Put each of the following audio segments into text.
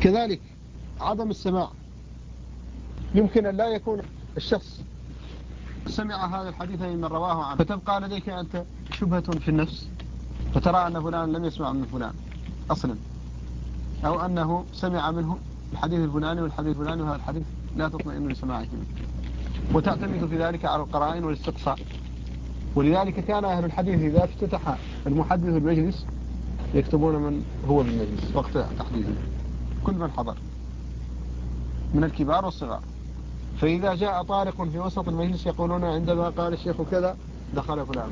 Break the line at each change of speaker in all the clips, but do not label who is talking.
كذلك عدم السماع، يمكن أن لا يكون الشخص سمع هذا الحديث من رواه عنه، فتبقى لديك أنت شبهة في النفس، فترى أن فلان لم يسمع من فلان أصلا، أو أنه سمع منه الحديث الفلاني والحديث الفلاني، وهذا الحديث لا تطمئن لسماعه منه، وتعتمد في ذلك على القرائن والاستقصاء. ولذلك كان أهل الحديث إذا افتتح المحدث المجلس يكتبون من هو بالمجلس وقت تحديثه، كل من حضر من الكبار والصغار. فإذا جاء طارق في وسط المجلس يقولون عندما قال الشيخ كذا دخل فلان،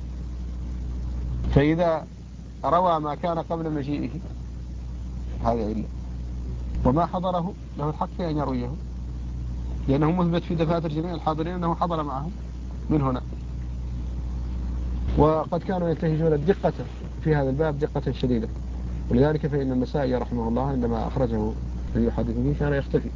فإذا روى ما كان قبل مجيئه هذا علة، وما حضره له الحق في أن يرويه، لأنه مثبت في دفاتر جميع الحاضرين أنه حضر معهم من هنا. وقد كانوا ينتهجون الدقة في هذا الباب دقة شديدة، ولذلك فإن النسائي رحمه الله عندما أخرجه ليحدث فيه كان يختفي،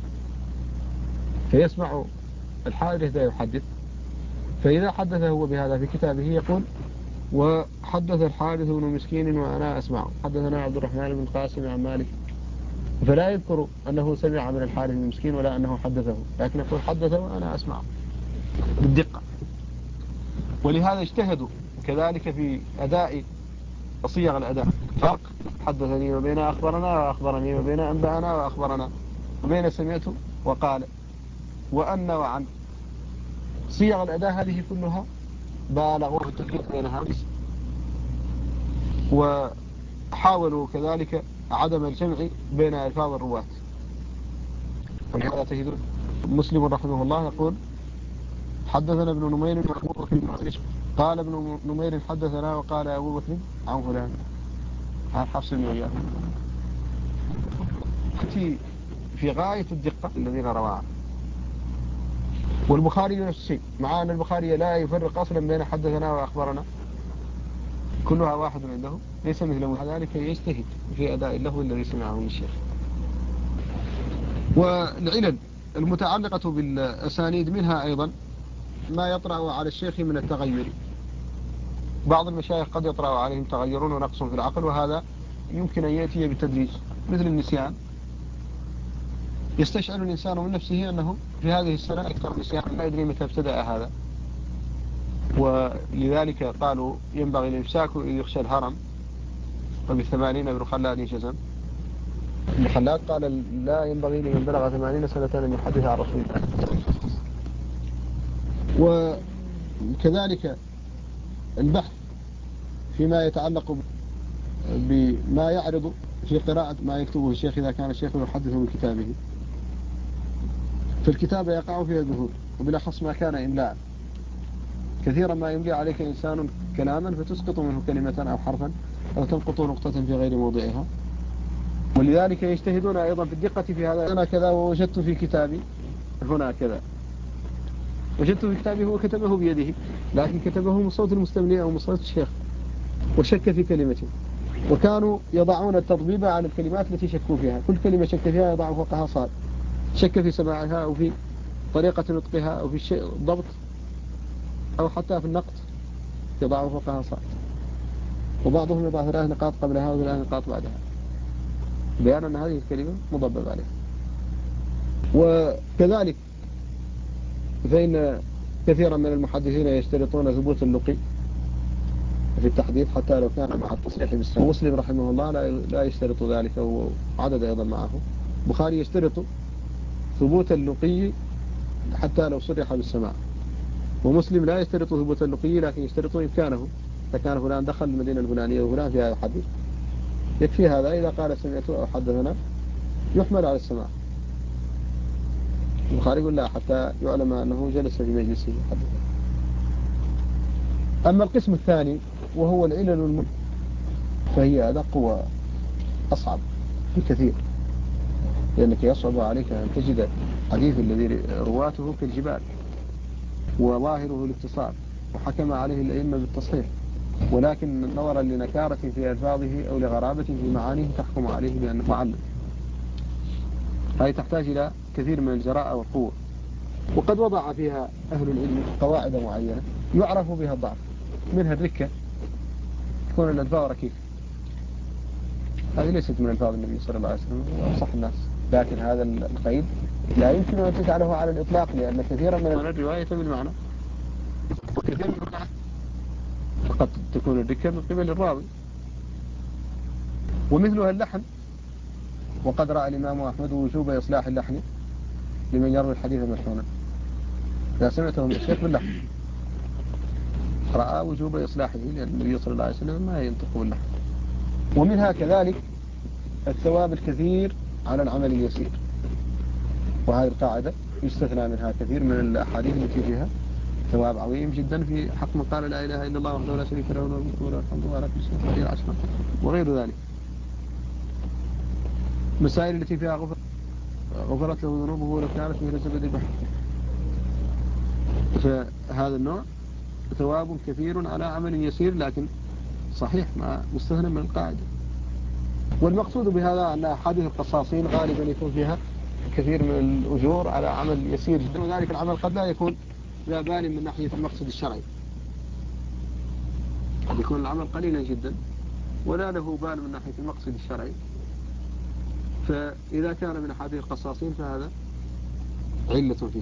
فيسمع الحادث لا يحدث، فإذا حدث هو بهذا في كتابه يقول: وحدث الحارث بن مسكين وأنا أسمعه، حدثنا عبد الرحمن بن القاسم عن مالك، فلا يذكر أنه سمع من الحارث بن مسكين ولا أنه حدثه، لكن يقول حدثه وأنا أسمعه بالدقة. ولهذا اجتهدوا كذلك في أداء صيغ الأداء، فرق حدثني وبين أخبرنا وأخبرني، وبين أنبأنا وأخبرنا، وبين سمعت وقال وأن وعن. صيغ الأداء هذه كلها بالغوا في التفريق بينها، وحاولوا كذلك عدم الجمع بين ألفاظ الرواة. ولهذا تجد مسلم رحمه الله يقول: حدثنا ابن نمير وأبو بكر قال ابن نمير حدثنا، وقال أبو بكر عن فلان، عن حفص بن غياث، في غاية الدقة الذين رواه. والبخاري نفس الشيء، مع أن البخاري لا يفرق أصلا بين حدثنا وأخبرنا، كلها واحد عنده، ليس مثل ذلك يجتهد في أداء اللفظ الذي سمعه من الشيخ. والعلل المتعلقة بالأسانيد منها أيضا ما يطرأ على الشيخ من التغير. بعض المشايخ قد يطرأ عليهم تغيرون ونقص في العقل، وهذا يمكن أن يأتي بالتدريج، مثل النسيان. يستشعر الإنسان من نفسه أنه في هذه السنة أكثر نسيان، لا يدري متى ابتدأ هذا، ولذلك قالوا ينبغي الإمساك إذ يخشى الهرم، وب80 ابن خلاد جزم. ابن خلاد قال لا ينبغي لمن بلغ 80 سنة أن يحدث عن رسول الله. وكذلك البحث فيما يتعلق بما يعرض في قراءة ما يكتبه الشيخ إذا كان الشيخ يحدث من كتابه. في الكتابة يقع فيها الذهول، وبالأخص ما كان إملاء. كثيرا ما يملي عليك إنسان كلاما فتسقط منه كلمة أو حرفا، أو تنقط نقطة في غير موضعها. ولذلك يجتهدون أيضا في الدقة في هذا. أنا كذا ووجدت في كتابي هنا كذا، وجدت في كتابه وكتبه بيده، لكن كتبه من صوت المستملي أو من صوت الشيخ، وشك في كلمته. وكانوا يضعون التطبيب على الكلمات التي شكوا فيها، كل كلمة شك فيها يضع فوقها صاد، شك في سماعها أو في طريقة نطقها أو في الشيء الضبط، أو حتى في النقط يضع فوقها صاد. وبعضهم يضع 3 نقاط قبلها و3 نقاط بعدها، بيانا أن هذه الكلمة مضبب عليها. وكذلك فإن كثيرا من المحدثين يشترطون ثبوت اللقي في التحديث حتى لو كان مع التصريح بالسماع. مسلم رحمه الله لا يشترط ذلك، وعدد أيضا معه. بخاري يشترط ثبوت اللقي حتى لو صرح بالسماع، ومسلم لا يشترط ثبوت اللقي لكن يشترط إمكانه. إذا كان فلان دخل المدينة الفلانية وفلان فيها يحدث، يكفي هذا إذا قال سمعت أو حدثنا يحمل على السماع. البخاري يقول لا، حتى يعلم أنه جلس في مجلسه يحدث. أما القسم الثاني وهو العلل فهي أدق وأصعب بكثير، لأنك يصعب عليك أن تجد حديث الذي رواته كالجبال، وظاهره الاتصال، وحكم عليه الأئمة بالتصحيح، ولكن نظرا لنكارة في ألفاظه أو لغرابة في معانيه تحكم عليه بأنه معلم. هذه تحتاج إلى كثير من الجراءة والقوة. وقد وضع فيها أهل العلم قواعد معينة يعرف بها الضعف، منها الركة، تكون الألفاظ ركيكة، هذه ليست من ألفاظ النبي صلى الله عليه وسلم، هو أفصح الناس. لكن هذا القيد لا يمكن أن تجعله على الإطلاق، لأن كثيرا من الرواية بالمعنى، وكثير من الرواية فقط تكون الذكر من قبل الراوي. ومثلها اللحن، وقد رأى الإمام أحمد وجوب إصلاح اللحن لمن يروي الحديث ملحونا. إذا سمعته من الشيخ باللحن رأى وجوب إصلاحه، لأن النبي صلى الله عليه وسلم ما ينطق باللحن. ومنها كذلك الثواب الكثير على العمل اليسير، وهذه القاعدة يستثنى منها كثير من الأحاديث التي فيها ثواب عظيم جدا في حق من قال لا إله إلا الله وحده لا شريك له له الملك وله الحمد وعلى كل شيء قدير عشرا وغير ذلك. مسائل التي فيها غفرت له ذنوبه ولو كانت مثل زبد البحر. فهذا النوع ثواب كثير على عمل يسير، لكن صحيح ما مستثنى من القاعدة. والمقصود بهذا أن أحاديث القصاصين غالبا يكون فيها كثير من الأجور على عمل يسير جدا، وذلك العمل قد لا يكون لا بال من ناحية المقصد الشرعي، قد يكون العمل قليلا جدا ولا له بال من ناحية المقصد الشرعي. فإذا كان من أحاديث القصاصين فهذا علة فيه.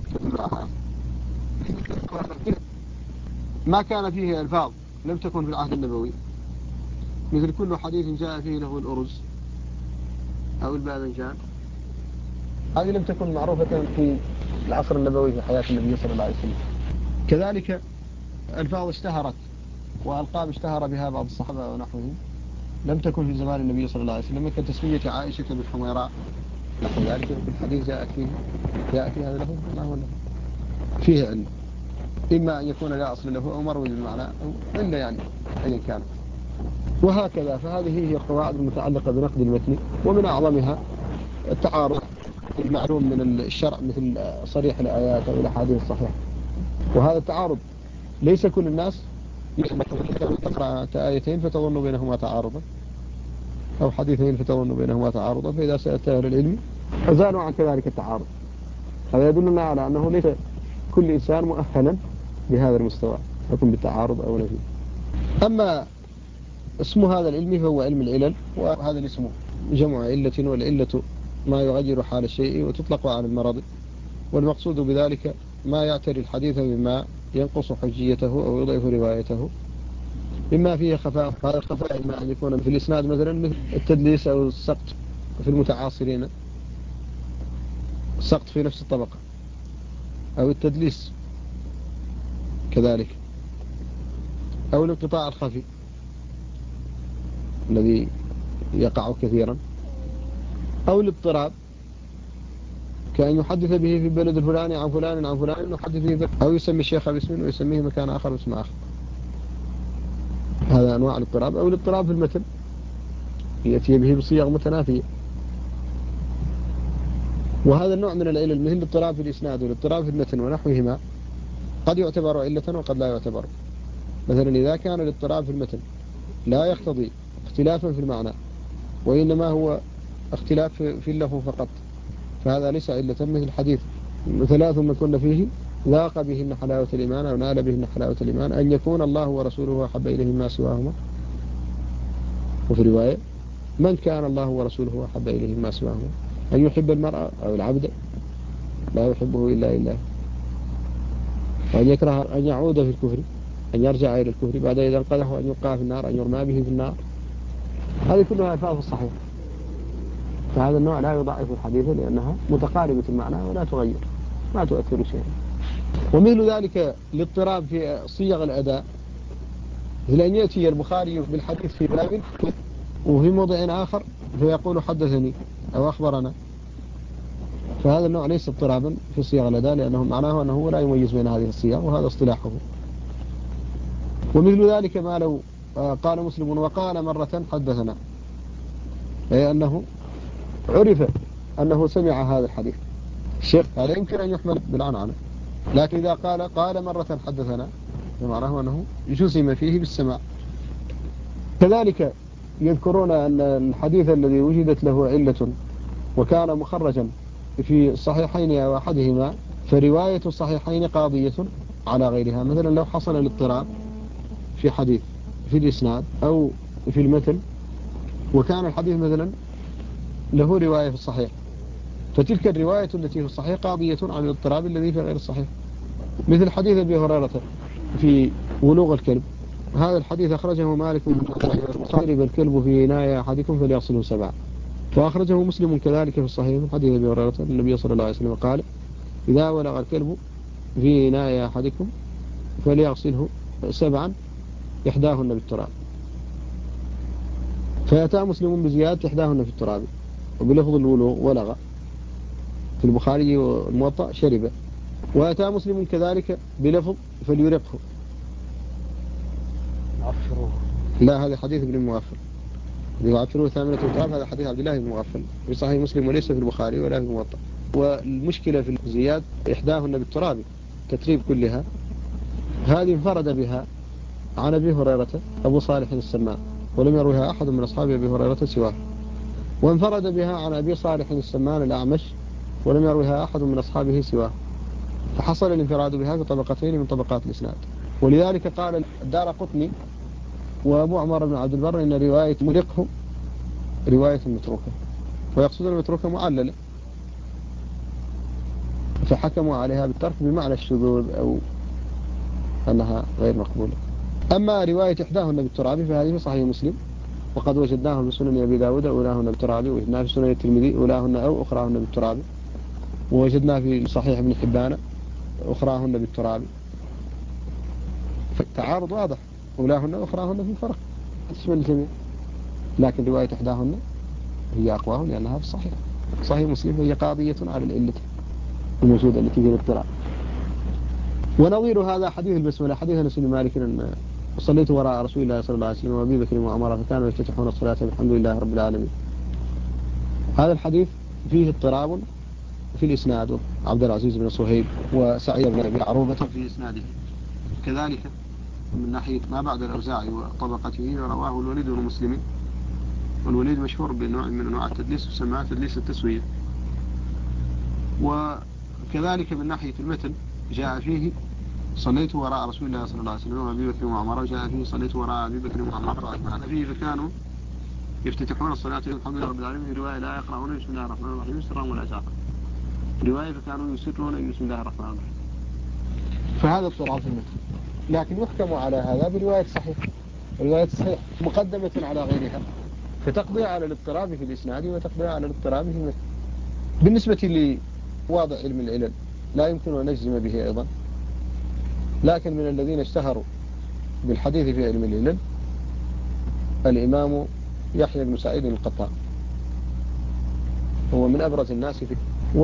ما كان فيه ألفاظ لم تكن في العهد النبوي، مثل كل حديث جاء فيه له الأرز أو الباذنجان، هذه لم تكن معروفة في العصر النبوي في حياة النبي صلى الله عليه وسلم. كذلك ألفاظ اشتهرت وألقاب اشتهر بها بعض الصحابة ونحوهم لم تكن في زمان النبي صلى الله عليه وسلم، كتسمية عائشة بالحميراء نحو ذلك. في الحديث جاء فيه هذا له ما هو له فيه علم، إما أن يكون لا أصل له أو مروي بالمعنى أو إلا يعني أيا كان. وهكذا، فهذه هي القواعد المتعلقة بنقد المتن. ومن أعظمها التعارض المعلوم من الشرع، مثل صريح الآيات أو الأحاديث الصحيحة. وهذا التعارض ليس كل الناس تقرأ آيتين فتظن بينهما تعارضا، أو حديثين فتظن بينهما تعارضا، فإذا سألت أهل العلم أزالوا عن كذلك التعارض. هذا يدلنا على أنه ليس كل إنسان مؤهلا بهذا المستوى يكون بالتعارض أو نفي. أما اسم هذا العلم فهو علم العلل، وهذا الاسم جمع علة، والعلة ما يغير حال الشيء وتطلق على المرض، والمقصود بذلك ما يعتري الحديث مما ينقص حجيته أو يضعف روايته، مما فيه خفاء. هذا الخفاء إما أن يكون في الإسناد مثلا مثل التدليس أو السقط في المتعاصرين، السقط في نفس الطبقة، أو التدليس كذلك، أو الانقطاع الخفي الذي يقع كثيرا، أو الاضطراب كأن يحدث به في البلد الفلاني عن فلان عن فلان يحدث به، أو يسمي الشيخ باسم ويسميه مكان آخر باسم آخر. هذا أنواع الاضطراب. أو الاضطراب في المتن يأتي به بصيغ متنافية، وهذا النوع من العلل مثل الاضطراب في الإسناد والاضطراب في المتن ونحوهما قد يعتبر علة وقد لا يعتبر. مثلا إذا كان الاضطراب في المتن لا يقتضي اختلافا في المعنى، وإنما هو اختلاف في اللفظ فقط، فهذا ليس علة. مثل الحديث ثلاث من كن فيه ذاق بهن حلاوة الإيمان أو نال بهن حلاوة الإيمان: أن يكون الله ورسوله أحب إليه ما سواهما. وفي رواية: من كان الله ورسوله أحب إليه ما سواهما. أن يحب المرأة أو العبد لا يحبه إلا الله، وأن يكره أن يعود في الكفر، أن يرجع إلى الكفر بعد إذا انقذه، أن يلقى في النار، أن يرمى به في النار. هذه كلها ألفاظ الصحيح، فهذا النوع لا يضعف الحديث لأنها متقاربة المعنى ولا تغير، ما تؤثر شيئا. ومثل ذلك الاضطراب في صيغ الأداء، مثل أن يأتي البخاري بالحديث في باب وفي موضع آخر فيقول حدثني أو أخبرنا، فهذا النوع ليس اضطرابا في صيغ الأداء، لأنه معناه أنه لا يميز بين هذه الصيغ، وهذا اصطلاحه. ومثل ذلك ما لو قال مسلم وقال مرة حدثنا، أي أنه عرف أنه سمع هذا الحديث الشيخ، هذا يمكن أن يحمل بالعنعنة. لكن إذا قال مرة حدثنا فمعناه أنه جزم فيه بالسماع. كذلك يذكرون أن الحديث الذي وجدت له علة وكان مخرجا في الصحيحين أو أحدهما، فرواية الصحيحين قاضية على غيرها. مثلا لو حصل الاضطراب في حديث في الإسناد أو في المتن، وكان الحديث مثلا له رواية في الصحيح، فتلك الرواية التي في الصحيح قاضية عن الاضطراب الذي في غير الصحيح، مثل حديث أبي هريرة في ولوغ الكلب. هذا الحديث أخرجه مالك من صارب الكلب في إناء أحدكم فليغسله 7. وأخرجه مسلم كذلك في الصحيح من حديث أبي هريرة النبي صلى الله عليه وسلم قال: إذا ولغ الكلب في إناء أحدكم فليغسله 7 إحداهن بالتراب. فأتى مسلم بزيادة إحداهن في التراب وبلفظ الولوغ ولغ في البخاري والموطأ شرب. وأتى مسلم كذلك بلفظ فليرقه.
عفروه.
لا، هذا حديث ابن المغفل يعفروه 8 أطراف. هذا حديث عبد الله بن المغفل في صحيح مسلم وليس في البخاري ولا في الموطأ. والمشكلة في الزياد إحداهن بالتراب تتريب كلها، هذه انفرد بها عن أبي هريرة أبو صالح السمان، ولم يروها أحد من أصحاب أبي هريرة سواه. وانفرد بها عن أبي صالح السمان الأعمش، ولم يروها أحد من أصحابه سواه، فحصل الانفراد بها في طبقتين من طبقات الإسناد. ولذلك قال الدارقطني وأبو عمر بن عبد البر إن رواية مرقه رواية متروكة، ويقصدون المتروكة معللة، فحكموا عليها بالترك بمعنى الشذوذ أو أنها غير مقبولة. أما رواية إحداهن بالتراب فهذه في صحيح مسلم، وقد وجدناه في سنن أبي داود أولاهن بالتراب، ووجدناه في سنن الترمذي أولاهن أو أخراهن بالتراب، ووجدناه في صحيح ابن حبان أخراهن بالتراب. فالتعارض واضح، أولاهن وأخراهن في فرق تشمل الجميع، لكن رواية إحداهن هي أقواهم لأنها في الصحيح. صحيح مسلم هي قاضية على العلة الموجودة التي في الاضطراب. ونظير هذا حديث البسملة، حديث أنس بن مالك أن صليت وراء رسول الله صلى الله عليه وسلم وأبي بكر وعمر فكانوا يفتتحون الصلاة بالحمد لله رب العالمين. هذا الحديث فيه اضطراب في الإسناد، عبد العزيز بن صهيب وسعيد بن أبي عروبة في إسناده. كذلك من ناحية ما بعد الأوزاعي وطبقته رواه الوليد بن مسلم، والوليد مشهور بنوع من أنواع التدليس يسمى تدليس التسوية. وكذلك من ناحية المتن جاء فيه صليت وراء رسول الله صلى الله عليه وسلم وأبي بكر وعمر، وجاء فيه صليت وراء أبي بكر وعمر، هذا فيه فكانوا يفتتحون الصلاة الحمد لله رب العالمين. في رواية لا يقرؤون بسم الله الرحمن الرحيم سرا ولا جهرا، رواية فكانوا يسرون بسم الله الرحمن الرحيم. فهذا اضطراب في المتن، لكن يحكم على هذا برواية صحيح. الرواية الصحيح مقدمة على غيرها، فتقضي على الاضطراب في الإسناد وتقضي على الاضطراب في المتن. بالنسبة لواضع علم العلل لا يمكن أن نجزم به أيضا، لكن من الذين اشتهروا بالحديث في علم العلل الإمام يحيى بن سعيد القطان، هو من أبرز الناس فيه.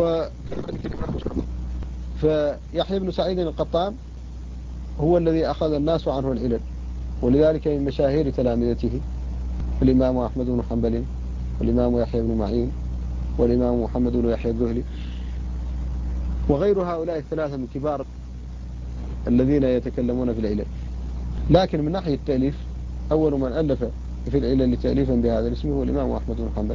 فيحيى بن سعيد القطان هو الذي أخذ الناس عنه العلل، ولذلك من مشاهير تلامذته الإمام أحمد بن حنبل والإمام يحيى بن معين والإمام محمد بن يحيى الذهلي وغير هؤلاء الثلاثة من كبار الذين يتكلمون في العلل. لكن من ناحية التأليف أول من ألف في العلل تأليفا بهذا الاسم هو الإمام أحمد بن حنبل،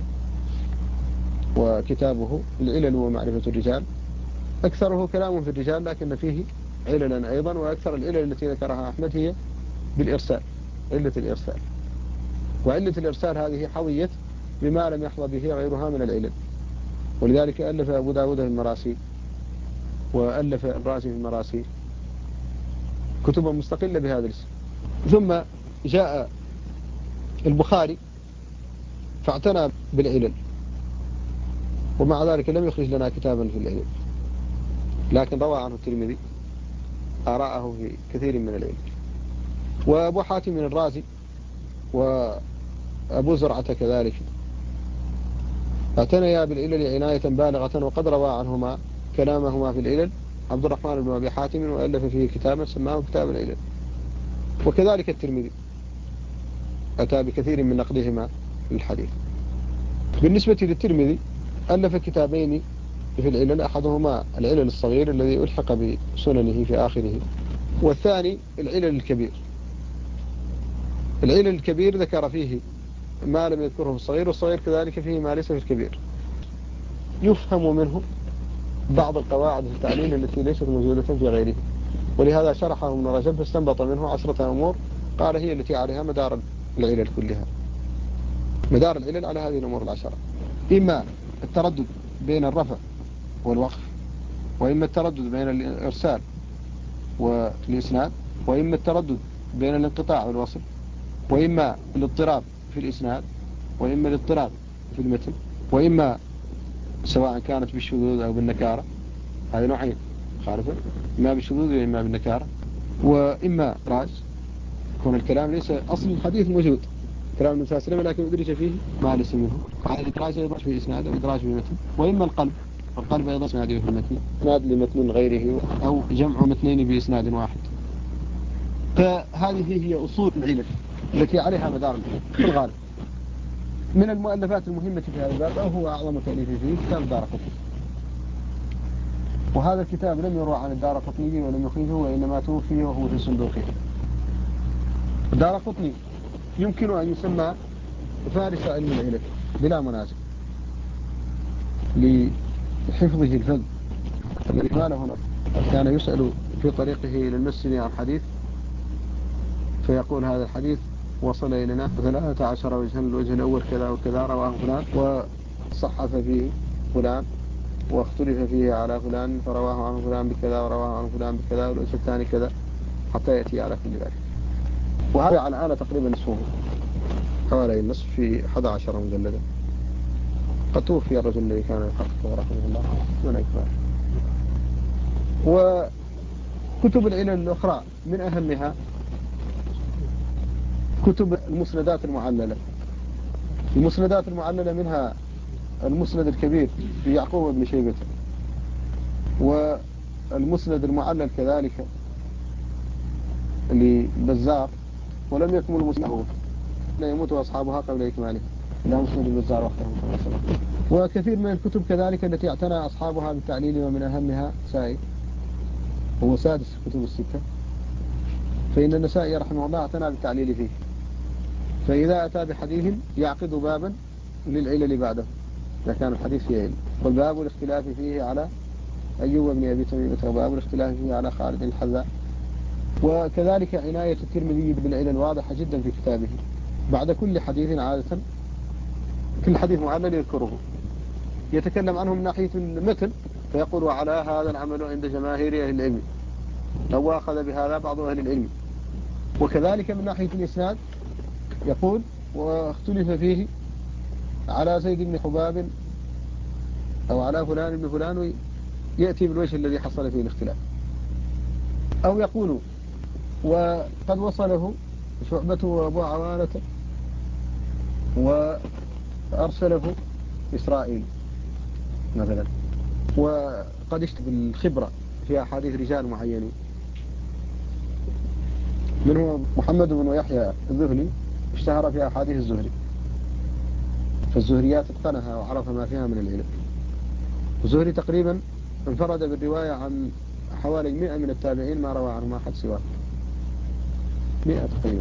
وكتابه العلل ومعرفة الرجال أكثره كلام في الرجال، لكن فيه عللا أيضا، وأكثر العلل التي ذكرها أحمد هي بالإرسال، علة الإرسال. وعلة الإرسال هذه حويت بما لم يحظى به غيرها من العلل، ولذلك ألف أبو داود في المراسيل، وألف الرازي في المراسيل، كتبا مستقلة بهذا الاسم. ثم جاء البخاري فاعتنى بالعلل، ومع ذلك لم يخرج لنا كتابا في العلل، لكن روى عنه الترمذي آراءه في كثير من العلل. وأبو حاتم الرازي وأبو زرعة كذلك اعتنيا بالعلل عناية بالغة، وقد روى عنهما كلامهما في العلل عبد الرحمن بن أبي حاتم، وألف فيه كتابا سماه كتاب العلل. وكذلك الترمذي أتى بكثير من نقدهما للحديث. بالنسبة للترمذي ألف كتابين في العلل، أحدهما العلل الصغير الذي ألحق بسننه في آخره، والثاني العلل الكبير. العلل الكبير ذكر فيه ما لم يذكره الصغير، والصغير كذلك فيه ما ليس في الكبير. يفهم منه بعض القواعد في التعليل التي ليست موجودة في غيره، ولهذا شرحه ابن رجب فاستنبط منه 10 أمور قال هي التي عليها مدار العلل كلها. مدار العلل على هذه الأمور العشرة، إما التردد بين الرفع والوقف، وإما التردد بين الإرسال والإسناد، وإما التردد بين الانقطاع والوصل، وإما الاضطراب في الإسناد، وإما الاضطراب في المتن، وإما سواء كانت بالشذوذ أو بالنكارة، هذه نوعين خالفة، إما بالشذوذ وإما بالنكارة، وإما راج، يكون الكلام ليس أصل الحديث موجود كلام النبي صلى الله عليه وسلم لكن أدرج فيه ما ليس منه، هذا الإدراج يدرج في إسناد أو إدراج في متن، وإما القلب أيضا إسناده في المتن، إسناد لمتن غيره أو جمع متنين بإسناد واحد. فهذه هي أصول العلل التي عليها مدار العلم في الغالب. من المؤلفات المهمة في هذا الباب أو هو أعظم تأليف فيه كتاب الدارقطني، وهذا الكتاب لم يروى عن الدارقطني ولم يخرجه، وإنما توفي وهو في صندوقه. الدارقطني يمكن أن يسمى فارس علم العلل بلا منازع لحفظه الفذ الذي ما له نظر. كان يسأل في طريقه إلى المسجد عن حديث فيقول هذا الحديث وصل إلينا 13 وجها، الوجه الأول كذا وكذا رواه فلان وصحف فيه فلان واختلف فيه على فلان فرواه عن فلان بكذا ورواه عن فلان بكذا والوجه الثاني كذا حتى يأتي على كل ذلك. وهذا على الآن تقريبا نصفه، حوالي النصف في 11 مجلدا. قد توفي الرجل الذي كان يحققه رحمه الله دون إكمال. وكتب العلل الأخرى من أهمها كتب المسندات المعللة. المسندات المعللة منها المسند الكبير ليعقوب بن شيبة، والمسند المعلل كذلك للبزار، ولم يكمل مسنده لا يموت أصحابها قبل إكماله، لا مسند البزار وحده. وكثير من الكتب كذلك التي اعتنى أصحابها بالتعليل، ومن أهمها سائي هو سادس كتب الستة، فإن النسائي رحمه الله اعتنى بالتعليل فيه، فإذا أتى بحديث يعقد بابا للعلل بعده إذا كان الحديث فيه علم، والباب الاختلاف فيه على أيوب بن أبي تميمة، وباب الاختلاف فيه على خالد الحذاء. وكذلك عناية الترمذي بالعلل واضحة جدا في كتابه، بعد كل حديث عادة كل حديث معلل يذكره يتكلم عنه من ناحية المتن فيقول وعلى هذا العمل عند جماهير أهل العلم، لو أخذ بهذا بعض أهل العلم. وكذلك من ناحية الإسناد يقول واختلف فيه على زيد بن حباب أو على فلان بن فلان، يأتي بالوجه الذي حصل فيه الاختلاف. أو يقول وقد وصله شعبة وأبو عوانة وأرسله إسرائيل مثلا، وقد اشتغل بالخبرة في أحاديث رجال معينين، منه محمد بن يحيى الذهلي اشتهر في أحاديث الزهري، فالزهريات اتقنها وعرف ما فيها من العلم. الزهري تقريبا انفرد بالرواية عن حوالي 100 من التابعين ما روى عنه ما حد سواه، 100 تقريبا.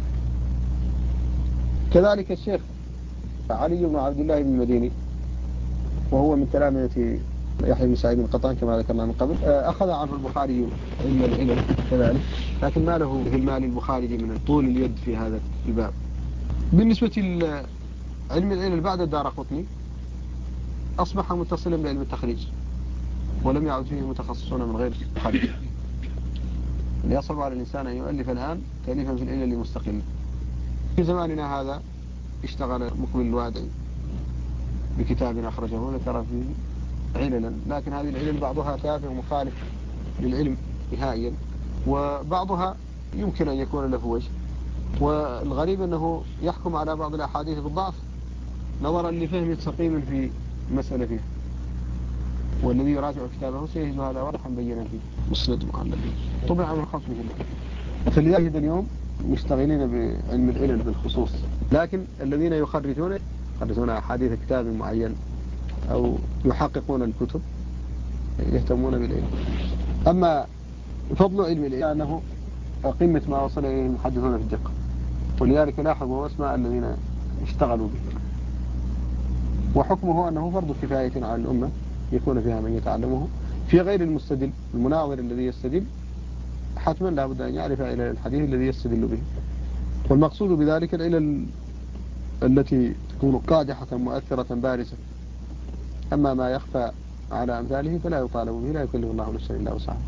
كذلك الشيخ علي بن عبد الله بن المديني، وهو من تلامذة يحيى بن سعيد القطان كما ذكرنا من قبل، أخذ عنه البخاري علم العلل كذلك، لكن ما له المال البخاري من طول اليد في هذا الباب. بالنسبة لعلم العلل بعد الدارقطني أصبح متصلا بعلم التخريج، ولم يعد فيه متخصصون من غير البخاري. يصعب على الإنسان أن يؤلف الآن تأليفا في العلل المستقلة. في زماننا هذا اشتغل مقبل الوادعي بكتاب أخرجه ذكر فيه عللا، لكن هذه العلل بعضها تافه ومخالف للعلم نهائيا، وبعضها يمكن أن يكون له وجه. والغريب أنه يحكم على بعض الأحاديث بالضعف نظرا لفهم سقيم في المسألة فيها، والذي يراجع كتابه سيجد هذا واضحا بينا فيه مسند معلل طبعا من خصمه. فلذلك اليوم مشتغلين بعلم العلل بالخصوص، لكن الذين يخرجون أحاديث كتاب معين أو يحققون الكتب يهتمون بالعلم. أما فضل علم العلم أنه قمة ما وصل إليه المحدثون في الدقة، ولذلك لاحظوا أسماء الذين اشتغلوا به. وحكمه أنه فرض كفاية على الأمة يكون فيها من يتعلمه، في غير المستدل المناظر الذي يستدل حتما لا بد أن يعرف إلى الحديث الذي يستدل به. والمقصود بذلك العلل التي تكون قادحة مؤثرة بارزة. أما ما يخفى على أمثاله فلا يطالب به، لا يكلف الله نفسا إلا وسعها.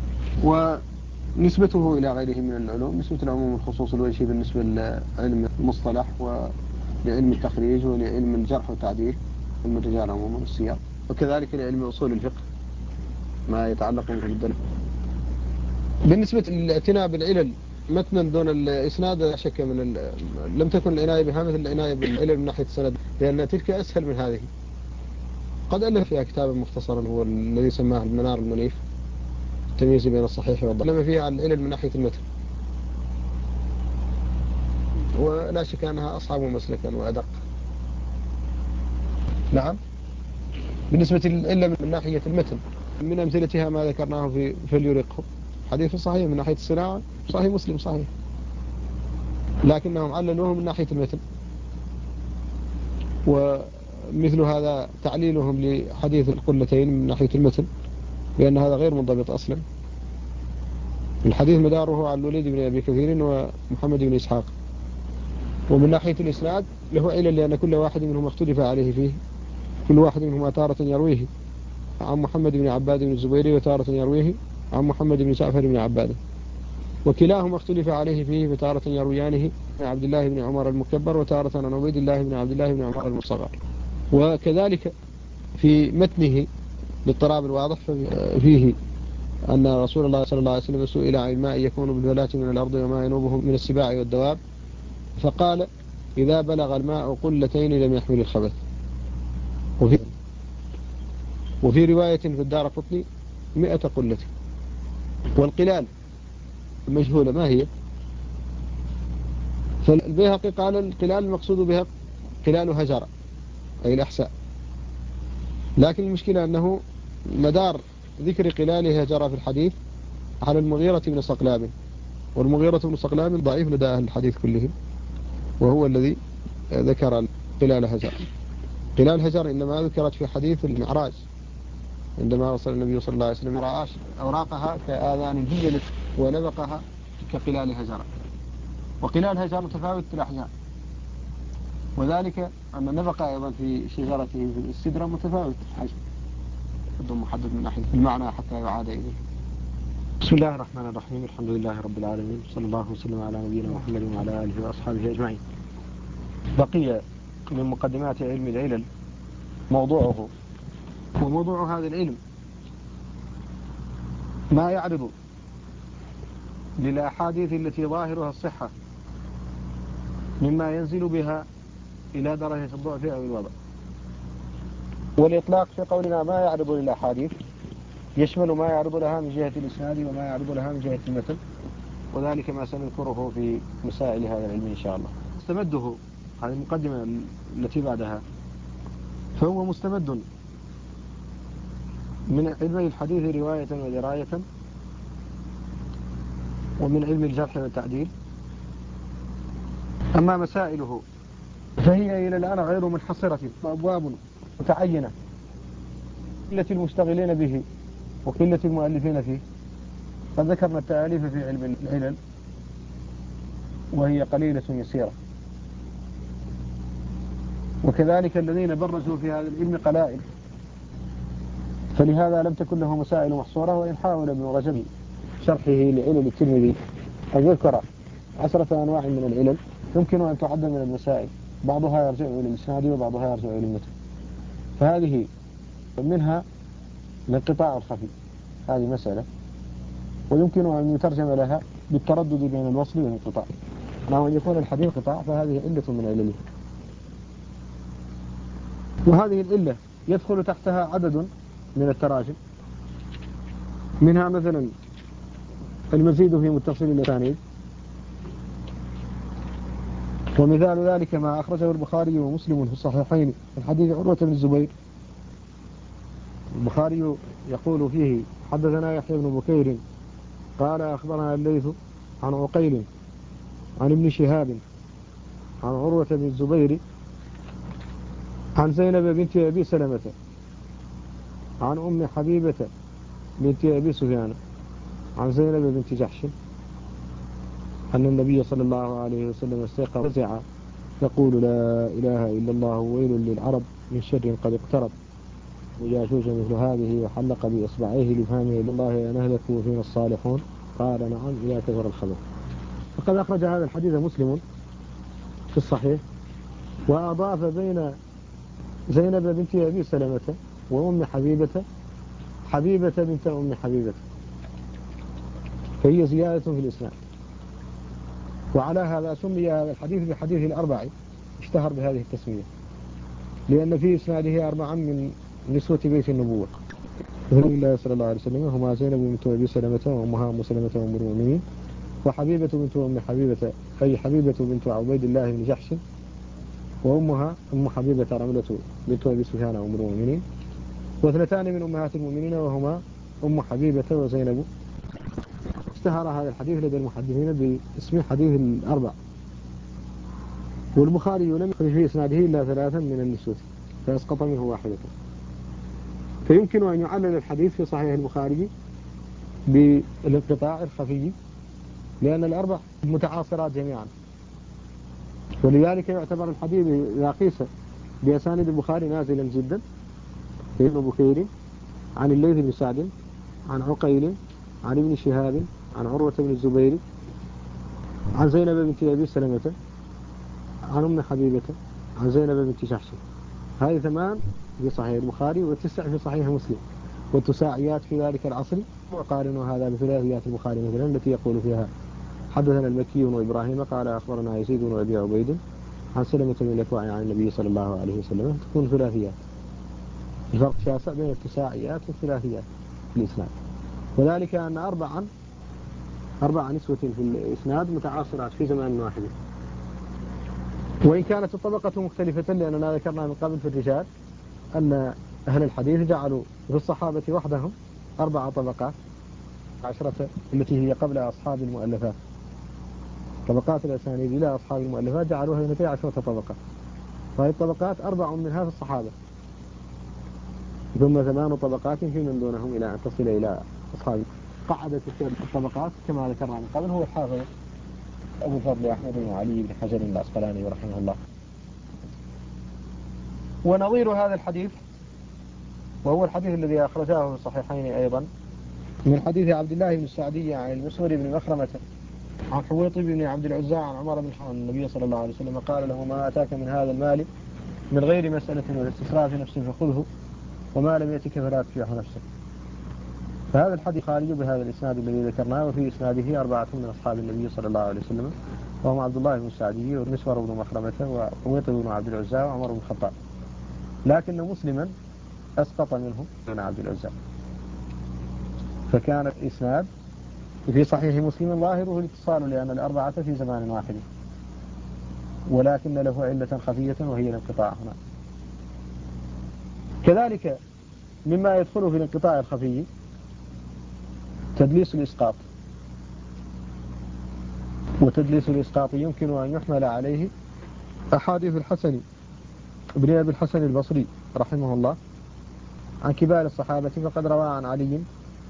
ونسبته إلى غيره من العلوم نسبة العموم والخصوص الوجهي بالنسبة لعلم المصطلح ولعلم التخريج ولعلم الجرح والتعديل، علم الرجال عموما والسياق، وكذلك لعلم أصول الفقه ما يتعلق بالدليل. بالنسبة للاعتناء بالعلل متنا دون الإسناد لا شك لم تكن العناية بها مثل العناية بالعلل من ناحية السند، لأن تلك أسهل من هذه. قد ألف فيها كتابا مختصرا هو الذي سماه المنار المنيف، التمييز بين الصحيح والضعيف، لما فيها العلل من ناحية المتن، ولا شك أنها أصعب مسلكا وأدق. نعم. بالنسبة للعلة من ناحية المتن من أمثلتها ما ذكرناه في فليرقه، حديث صحيح من ناحية الصناعة، صحيح مسلم صحيح، لكنهم عللوه من ناحية المتن. ومثل هذا تعليلهم لحديث القلتين من ناحية المتن، لأن هذا غير منضبط أصلا. الحديث مداره عن الوليد بن أبي كثير ومحمد بن إسحاق. ومن ناحية الإسناد له علل، لأن كل واحد منهم اختلف عليه فيه، كل واحد منهم تارة يرويه عن محمد بن عباد بن الزبيري وتارة يرويه عن محمد بن جعفر بن عباد، وكلاهما اختلف عليه فيه، فتارة يرويانه عن عبد الله بن عمر المكبر وتارة عن عبيد الله بن عبد الله بن عمر المصغر. وكذلك في متنه للطراب الواضح فيه أن رسول الله صلى الله عليه وسلم سئل عن الماء يكون بالفلاة من الأرض وما ينوبه من السباع والدواب، فقال إذا بلغ الماء قلتين لم يحمل الخبث. وفي رواية في الدارقطني 100 قلة. والقلال مجهولة ما هي، فالبيهقي قال القلال المقصود بها قلال هجر أي الأحساء، لكن المشكلة أنه مدار ذكر قلال هجر في الحديث على المغيرة بن صقلاب، والمغيرة بن صقلاب ضعيف لدى أهل الحديث كلهم، وهو الذي ذكر قلال هجر. قلال هجر إنما ذكرت في حديث المعراج عندما وصل النبي صلى الله عليه وسلم رأى أوراقها كآذان الجيل ونبقها كقلال هجر. وقلال هجر متفاوت في الأحجام، وذلك أن نبق أيضا في شجرته في السدرة متفاوت حجم محدد من ناحية المعنى حتى يعاد إليه. بسم الله الرحمن الرحيم، الحمد لله رب العالمين، صلى الله وسلم على نبينا محمد وعلى آله وأصحابه أجمعين. بقي من مقدمات علم العلل موضوعه، وموضوع هذا العلم ما يعرض للأحاديث التي ظاهرها الصحة مما ينزل بها إلى درجة الضعف أو الوضع. والإطلاق في قولنا ما يعرض للأحاديث يشمل ما يعرض لها من جهة الإسناد وما يعرض لها من جهة المتن، وذلك ما سنذكره في مسائل هذا العلم إن شاء الله. مستمده هذه المقدمة التي بعدها، فهو مستمد من علم الحديث رواية ودراية، ومن علم الجرح والتعديل. أما مسائله فهي إلى الآن غير منحصرة، أبواب متعينة، قلة المشتغلين به وقلة المؤلفين فيه. قد ذكرنا التأليف في علم العلل وهي قليلة يسيرة، وكذلك الذين برزوا في هذا العلم قلائل، فلهذا لم تكن له مسائل محصورة. وإن حاول ابن رجب شرحه لعلل الترمذي أن يذكر 10 أنواع من العلل يمكن أن تعد من المسائل، بعضها يرجع إلى الإسناد وبعضها يرجع إلى المتن، فهذه منها الانقطاع الخفي، هذه مسألة، ويمكن أن يترجم لها بالتردد بين الوصل والانقطاع، أو أن يكون الحديث انقطاع، فهذه علة من علله. وهذه العلة يدخل تحتها عدد من التراجم، منها مثلا المزيد في متصل الأسانيد، ومثال ذلك ما أخرجه البخاري ومسلم في الصحيحين من حديث عروة بن الزبير. البخاري يقول فيه حدثنا يحيى بن بكير قال أخبرنا الليث عن عقيل عن ابن شهاب عن عروة بن الزبير عن زينب بنت أبي سلمة عن أم حبيبة بنت أبي سفيان عن زينب بنت جحش أن النبي صلى الله عليه وسلم استيقظ فزع
يقول لا إله إلا الله ويل للعرب من شر قد اقترب، وجاشوش مثل هذه وحلق بإصبعيه لفهمه بالله نهلك وفينا الصالحون، قال نعم إذا كثر الخبر. فقد أخرج هذا الحديث مسلم في الصحيح، وأضاف بين زينب بنت أبي سلمة وأم حبيبة بنت أم حبيبة، فهي زيادة في الإسناد. وعلى هذا سمي هذا الحديث بحديث الأربع، اشتهر بهذه التسمية، لأن في إسناده 4 من نسوة بيت النبوة رسول الله صلى الله عليه وسلم، هما زينب بنت أبي سلمة وأمها أم سلمة أم المؤمنين، وحبيبة بنت أم حبيبة أي حبيبة بنت عبيد الله بن جحش، وأمها أم حبيبة رملة بنت أبي سفيان أم المؤمنين، واثنتان من أمهات المؤمنين وهما أم حبيبة وزينب. اشتهر هذا الحديث لدى المحدثين باسم حديث الأربع. والبخاري لم يخرج في إسناده إلا 3 من النسوة، فأسقط منه واحدة. فيمكن أن يعلل الحديث في صحيح البخاري بالانقطاع الخفي، لأن الأربع متعاصرات جميعا، ولذلك يعتبر الحديث إذا قيس بأسانيد البخاري نازلا جدا. ابن بكير عن الليث بن سعد عن عقيل عن ابن شهاب عن عروة بن الزبير عن زينب بنت أبي سلمة عن أم حبيبة عن زينب بنت جحش. هذه 8 في صحيح البخاري و9 في صحيح مسلم، والتساعيات في ذلك العصر. وقارنوا هذا بثلاثيات البخاري مثلا التي يقول فيها حدثنا المكي وإبراهيم قال أخبرنا يزيد بن أبي عبيد عن سلمة بن الأكوع عن النبي صلى الله عليه وسلم، تكون ثلاثيات. الفرق شاسع بين التساعيات والثلاثيات في الإسناد، وذلك أن 4 نسوة في الإسناد متعاصرات في زمان واحد، وإن كانت الطبقة مختلفة، لأننا ذكرنا من قبل في الرجال أن أهل الحديث جعلوا في الصحابة وحدهم 4 طبقات، 10 التي هي قبل أصحاب المؤلفات، طبقات الأسانيد إلى أصحاب المؤلفات جعلوها 12 طبقة، فهذه الطبقات 4 منها في الصحابة، ثم 8 طبقات في من دونهم إلى أن تصل إلى أصحاب. قاعدة الطبقات كما ذكرنا من قبل هو الحافظ أبو الفضل أحمد بن علي بن حجر العسقلاني رحمه الله. ونظير هذا الحديث وهو الحديث الذي أخرجاه في الصحيحين أيضا من حديث عبد الله بن السعدي عن المسور بن مخرمة عن حويطب بن عبد العزى عن عمر بن الخطاب النبي صلى الله عليه وسلم قال له ما أتاك من هذا المال من غير مسألة ولا استسراف نفس فخذه، وما لم يأتك فلا تفيح نفسك. فهذا الحديث خارج بهذا الإسناد الذي ذكرناه، وفي إسناده 4 من أصحاب النبي صلى الله عليه وسلم، وهم عبد الله بن السعدي والمسور بن مخرمة وحويطب بن عبد العزى وعمر بن الخطاب، لكن مسلما أسقط منه بن عبد العزى. فكان الإسناد في صحيح مسلم ظاهره الاتصال، لأن ال4 في زمان واحد، ولكن له علة خفية وهي الانقطاع هنا. كذلك مما يدخل في الانقطاع الخفي تدليس الإسقاط، وتدليس الإسقاط يمكن أن يحمل عليه أحاديث الحسن ابن أبي الحسن البصري رحمه الله عن كبار الصحابة، فقد روى عن علي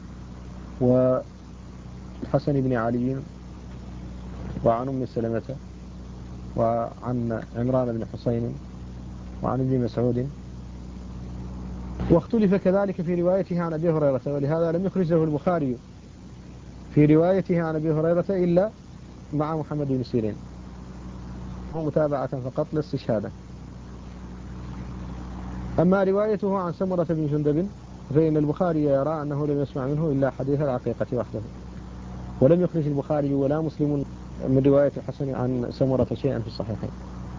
والحسن بن علي وعن أم سلمة وعن عمران بن حسين وعن ابن مسعود. واختلف كذلك في روايته عن أبي هريرة، ولهذا لم يخرج له البخاري في روايته عن أبي هريرة إلا مع محمد بن سيرين، متابعة فقط لا استشهادا. أما روايته عن سمرة بن جندب فإن البخاري يرى أنه لم يسمع منه إلا حديث العقيقة وحده، ولم يخرج البخاري ولا مسلم من رواية الحسن عن سمرة شيئا في الصحيحين.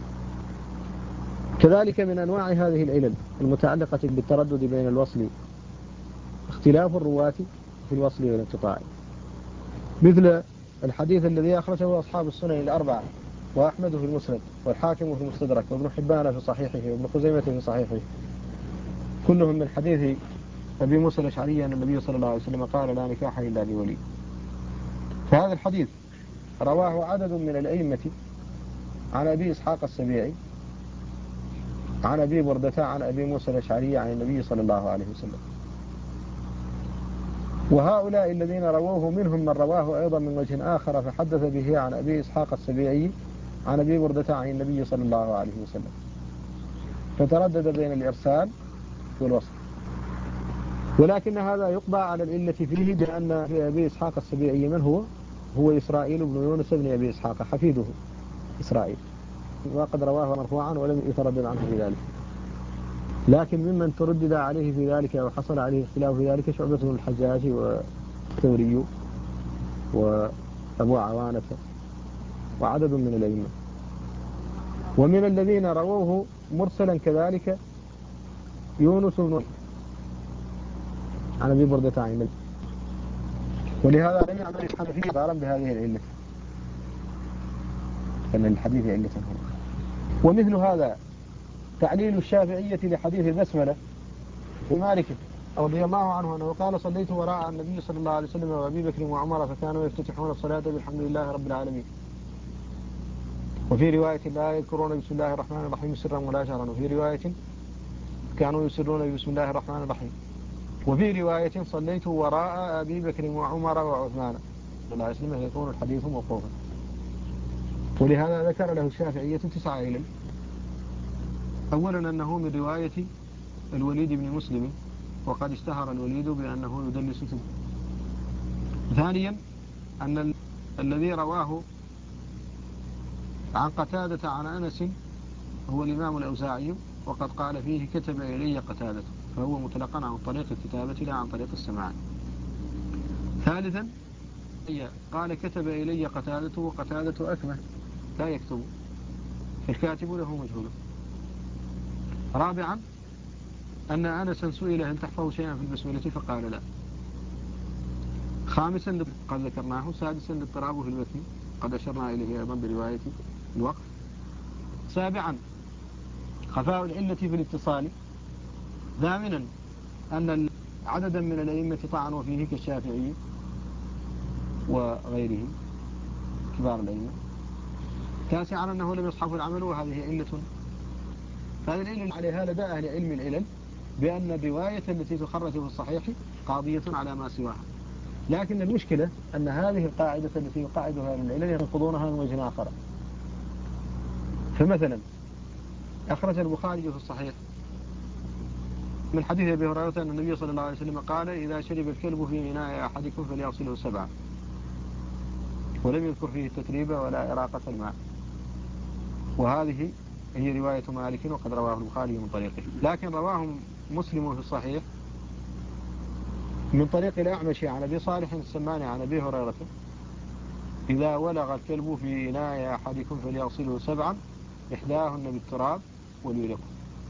كذلك من أنواع هذه العلل المتعلقة بالتردد بين الوصل اختلاف الرواة في الوصل والانقطاع، مثل الحديث الذي أخرجه أصحاب السنن ال4 وأحمد في المسند والحاكم في المستدرك وابن حبان في صحيحه وابن خزيمة في صحيحه، كلهم من حديث أبي موسى الأشعري أن النبي صلى الله عليه وسلم قال لا نكاح إلا بولي. فهذا الحديث رواه عدد من الأئمة عن أبي إسحاق السبيعي عن أبي بردة عن أبي موسى الأشعري عن النبي صلى الله عليه وسلم. وهؤلاء الذين رووه منهم من رواه أيضا من وجه آخر فحدث به عن أبي إسحاق السبيعي
عن أبي بردة عن النبي صلى الله عليه وسلم، فتردد بين الإرسال والوصل. ولكن هذا يقضى على العلة فيه بأن في أبي إسحاق السبيعي من هو إسرائيل بن يونس بن أبي إسحاق حفيده إسرائيل، وقد رواه مرفوعا ولم يتردد عنه في ذلك. لكن ممن تردد عليه في ذلك وحصل عليه اختلاف في ذلك شعبة بن الحجاج والثوري وأبو عوانة وعدد من الأئمة. ومن الذين رووه مرسلا كذلك يونس بن عن أبي بردة عن النبي، ولهذا لم يعمل الحنفية ضارا بهذه العلة، أن الحديث علة هو. ومثل هذا تعليل الشافعية لحديث البسملة ومالك رضي الله عنه أنه قال صليت وراء النبي صلى الله عليه وسلم وأبي بكر وعمر فكانوا يفتتحون الصلاة بالحمد لله رب العالمين، وفي رواية لا يذكرون بسم الله الرحمن الرحيم سرا ولا جهرا، وفي رواية كانوا يسرون بسم الله الرحمن الرحيم، وفي رواية صليت وراء أبي بكر وعمر وعثمان صلى الله عليه وسلم يكون الحديث موقوفا. ولهذا ذكر له الشافعية 9 علل. أولا أنه من رواية الوليد بن مسلم، وقد اشتهر الوليد بأنه يدلس ثم. ثانيا أن الذي رواه عن قتادة عن أنس هو الإمام الأوزاعي، وقد قال فيه كتب إلي قتادة، فهو متلقن عن طريق الكتابة لا عن طريق السماع. ثالثا قال كتب إلي قتادة، وقتادة أكمه لا يكتب، فالكاتب له مجهول. رابعا أن أنسا سئل هل تحفظ شيئا في البسملة فقال لا. خامسا قد ذكرناه. سادسا الاضطراب في المتن قد أشرنا إليه أيضا برواية الوقف. سابعا خفاء العلة في الاتصال. ثامنا أن عددا من الأئمة طعنوا فيه كالشافعي وغيره كبار الأئمة. تاسعا أنه لم يصحف العمل، وهذه علة. هذه العلة عليها لدى أهل علم العلل بأن الرواية التي تخرج في الصحيح قاضية على ما سواها، لكن المشكلة أن هذه القاعدة التي يقاعدها أهل العلل ينقضونها من وجه آخر. فمثلا أخرج البخاري في الصحيح من حديث أبي هريرة أن النبي صلى الله عليه وسلم قال إذا شرب الكلب في إناء أحدكم فليغسله 7، ولم يذكر فيه التتريب ولا إراقة الماء، وهذه هي رواية مالك وقد رواه البخاري من طريقه. لكن رواه مسلم في الصحيح من طريق الأعمش عن أبي صالح السماني عن أبي هريرة إذا ولغ الكلب في إناء أحدكم فليغسله 7، إحداهن بالتراب وليرقه.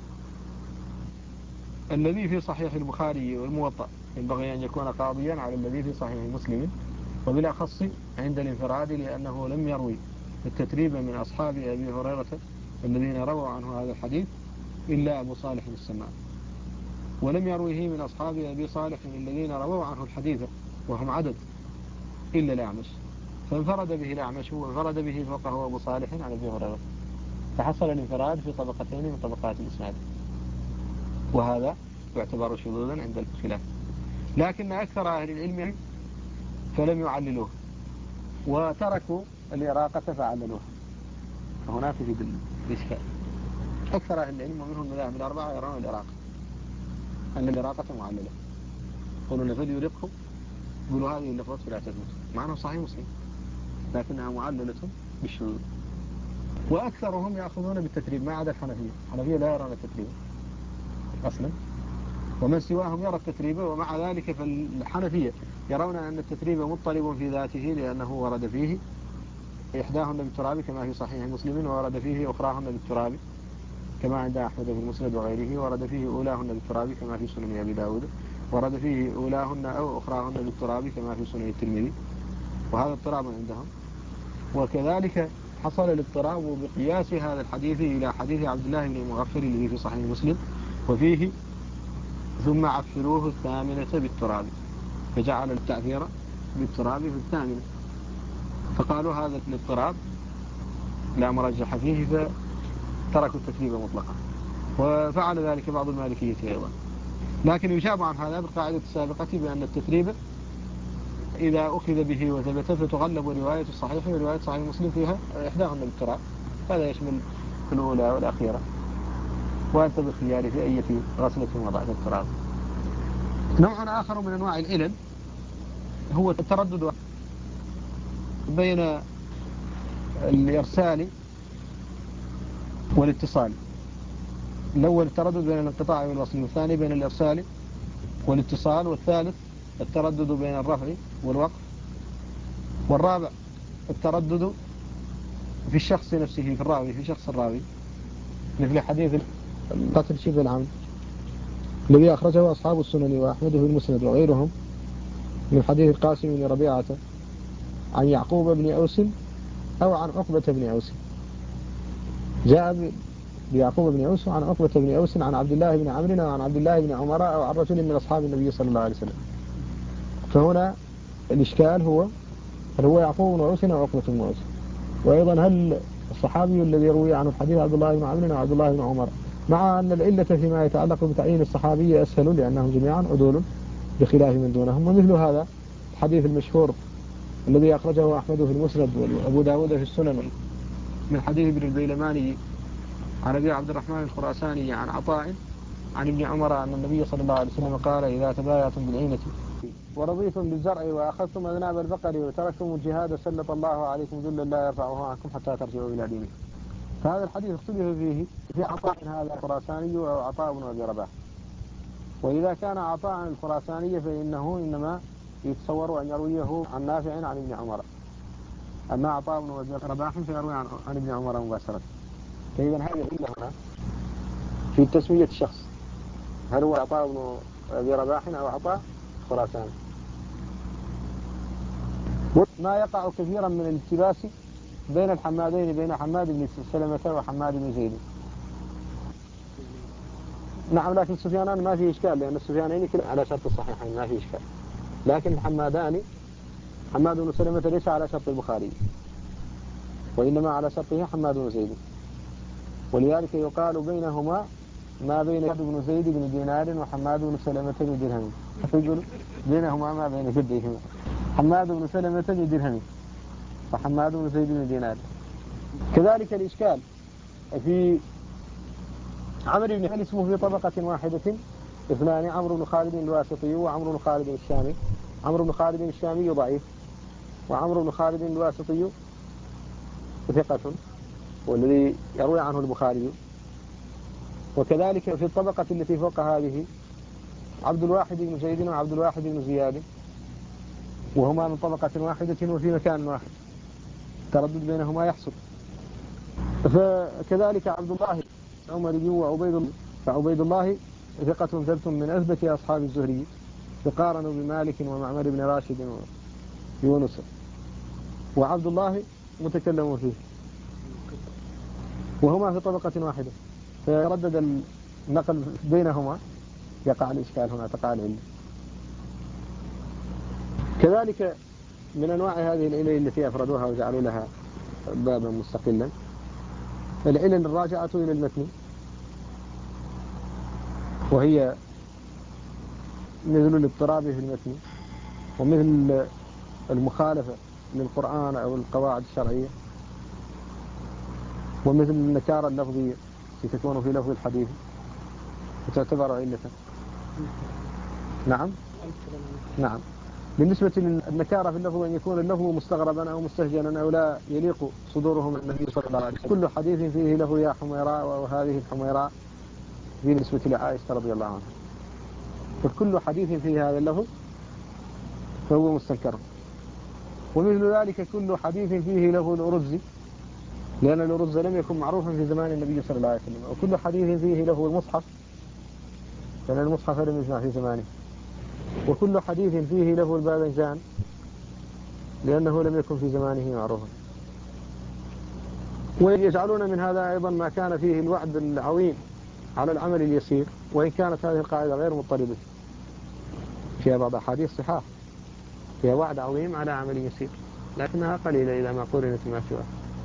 الذي في صحيح البخاري والموطأ ينبغي أن يكون قاضيا على الذي في صحيح مسلم، وبالأخص عند الانفراد، لأنه لم يروي التتريب من أصحاب أبي هريرة الذين رووا عنه هذا الحديث إلا أبو صالح السمان، ولم يرويه من أصحاب أبي صالح الذين رووا عنه الحديث وهم عدد إلا الأعمش، فانفرد به الأعمش وانفرد به فوقه أبو صالح عن أبي هريرة، فحصل الانفراد في طبقتين من طبقات الإسناد، وهذا يعتبر شذوذا عند الخلاف. لكن أكثر أهل العلم فلم يعللوه وتركوا الإراقة فعللوها، فهنا تجد الإشكال. أكثر أهل العلم ومنهم المذاهب الأربعة يرون الإراقة، أن الإراقة معللة، يقولون فليرقه، يقولوا هذه اللفظات فلا تثبت، مع أنه صحيح مسلم لكنها معللة بالشذوذ. وأكثرهم يأخذون بالتتريب ما عدا الحنفية. الحنفية لا يرون التتريب أصلا، ومن سواهم يرى التتريب، ومع ذلك فالحنفية يرون أن التتريب مضطرب في ذاته لأنه ورد فيه إحداهن بالتراب كما في صحيح مسلم، ورد فيه أخراهن بالتراب كما عند أحمد في المسند وغيره، ورد فيه أولاهن بالتراب كما في سنن أبي داود، ورد فيه أولاهن أو أخراهن بالتراب كما في سنن الترمذي، وهذا اضطراب عندهم. وكذلك حصل الاضطراب بقياس هذا الحديث إلى حديث عبد الله بن المغفر الذي في صحيح مسلم وفيه ثم عفروه 8 بالتراب، فجعل التعفير بالتراب في 8، فقالوا هذا الاضطراب لا مرجح فيه فتركوا التكذيب مطلقا، وفعل ذلك بعض المالكية أيضا. لكن يشاب عن هذا بالقاعدة السابقة بأن التتريب إذا أخذ به وثبت فتغلب رواية الصحيح ورواية صحيح مسلم فيها إحداهن بالتراب،
هذا يشمل الأولى والأخيرة، وأنت بالخيار في أي غسلة وضعت التراب. نوع آخر من أنواع العلل هو التردد بين الإرسال والاتصال. الأول التردد بين الانقطاع والوصل، والثاني بين الإرسال والاتصال، والثالث التردد بين الرفع والوقف، والرابع التردد في الشخص نفسه، في الراوي، في شخص الراوي، مثل حديث قتل شبه العمد الذي أخرجه أصحاب السنن وأحمد في المسند وغيرهم من حديث القاسم بن ربيعة عن يعقوب بن أوس أو عن عقبة بن أوس. جاء بيعقوب بن أوس عن عقبة بن أوس عن عبد الله بن عمرو وعن عبد الله بن عمر أو عن رجل من أصحاب النبي صلى الله عليه وسلم. فهنا الإشكال هو هل هو يعقوب بن أوس أو عقبة بن أوس، وأيضا هل الصحابي الذي يروي عنه الحديث عبد الله بن عمرو وعبد الله بن عمر، مع أن العلة فيما يتعلق بتعيين الصحابي أسهل لأنهم جميعا عدول بخلاف من دونهم. ومثل هذا الحديث المشهور الذي أخرجه أحمد في المسند وأبو داود في السنن من حديث ابن البيلماني عن أبي عبد الرحمن الخراساني عن عطاء عن ابن عمر أن النبي صلى الله عليه وسلم قال: إذا تبايعتم بالعينة ورضيتم بالزرع وأخذتم أذناب البقر وتركتم الجهاد سلط الله عليكم ذلا لا يرفعه عنكم حتى ترجعوا إلى دينكم. فهذا الحديث اختلف فيه في عطاء هذا الخراساني أو عطاء بن أبي رباح. وإذا كان عطاء الخراساني فإنه إنما يتصور أن يرويه عن نافع عن ابن عمر، أما عطاء بن أبي رباح فيروي عن ابن عمر مباشرة. فإذا هذه العلة هنا في تسمية الشخص، هل هو عطاء بن أبي رباح أو عطاء خراساني. ما يقع كثيرا من الالتباس بين الحمادين، بين حماد بن سلمة وحماد بن زيد. نعم، لكن السفيانان ما في إشكال، لأن السفيانين كلا على شرط الصحيحين ما في إشكال، لكن الحمادان حماد بن سلمة ليس على شرط البخاري، وإنما على شرطه حماد بن زيد، ولذلك يقال بينهما ما بين حماد بن زيد بن دينار وحماد بن سلمة بن درهم، يقول بينهما ما بين جديهما حماد بن سلمة بن درهم وحماد بن زيد بن دينار. كذلك الإشكال في عمرو بن خالد اسمه في طبقة واحدة اثنان: عمرو بن خالد الواسطي وعمرو بن خالد الشامي. عمرو بن خالد الشامي ضعيف، وعمرو بن خالد الواسطي ثقة والذي يروي عنه البخاري. وكذلك في الطبقة التي فوق هذه عبد الواحد بن زيد وعبد الواحد بن زياد، وهما من طبقة واحدة وفي مكان واحد، تردد بينهما يحصل. فكذلك عبد الله عمري وعبيد الله، فعبيد الله ثقة ثبت من أثبت أصحاب الزهري، يقارن بمالك ومعمر بن راشد ويونس، وعبد الله متكلم فيه، وهما في طبقة واحدة، فيردد النقل بينهما يقع الإشكال هنا، تقع العلة. كذلك من أنواع هذه العلل التي أفردوها وجعلوا لها بابا مستقلا العلل الراجعة إلى المتن، وهي مثل الاضطراب في المتن، ومثل المخالفة للقرآن أو القواعد الشرعية، ومثل النكارة اللفظية التي تكون في لفظ الحديث وتعتبر علة. نعم. بالنسبة للنكارة في اللفظ أن يكون اللفظ مستغربا أو مستهجنا أو لا يليق صدوره من النبي صلى الله عليه وسلم. كل حديث فيه لفظ يا حميراء وهذه الحميراء بالنسبة لعائشة رضي الله عنها، فكل حديث فيه هذا اللفظ فهو مستنكر. ومثل ذلك كل حديث فيه لفظ الأرز، لأن الأرز لم يكن معروفا في زمان النبي صلى الله عليه وسلم. وكل حديث فيه لفظ المصحف، لأن المصحف لم يجمع في زمانه. وكل حديث فيه لفظ الباذنجان، لأنه لم يكن في زمانه معروفا. ويجعلون من هذا أيضا ما كان فيه الوعد العظيم على العمل اليسير، وإن كانت هذه القاعدة غير مضطردة، فيها بعض أحاديث صحاح فيها وعد عظيم على عمل يسير، لكنها قليلة إذا ما قرنت ما سواه.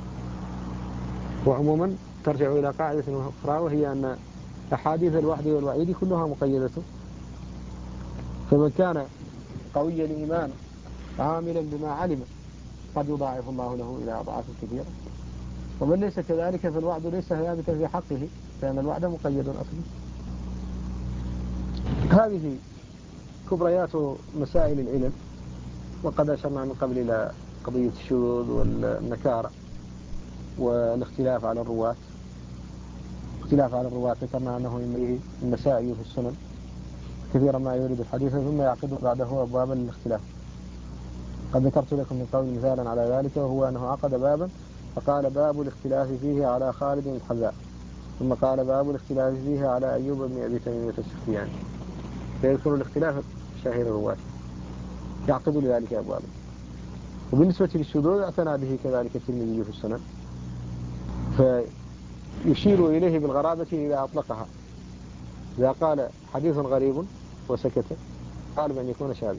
وعموما ترجع إلى قاعدة أخرى، وهي أن أحاديث الوعد والوعيد كلها مقيدة، فمن كان قوي الإيمان عاملا بما علم قد يضاعف الله له إلى أضعاف كثيرة، ومن ليس كذلك فالوعد ليس ثابتا في حقه، لأن الوعد مقيد أصلا. هذه كبريات مسائل العلل، وقد أشرنا من قبل إلى قضية الشذوذ والنكارة والاختلاف على الرواة. اختلاف على الرواة ذكرنا أنه يمليه النسائي في السنن كثيرا ما يورد الحديث ثم يعقد بعده أبوابا للاختلاف. قد ذكرت لكم من قول مثالا على ذلك، وهو أنه عقد بابا فقال باب الاختلاف فيه على خالد الحذاء، ثم قال باب الاختلاف فيه على أيوب بن أبي تميمة السختياني، فيذكر الاختلاف شهير الرواة يعقد لذلك أبوابا. وبالنسبة للشذوذ اعتنى به كذلك الترمذي في السنن، فيشير إليه بالغرابة إذا أطلقها. إذا قال حديث غريب وسكت غالبا أن يكون شاذا.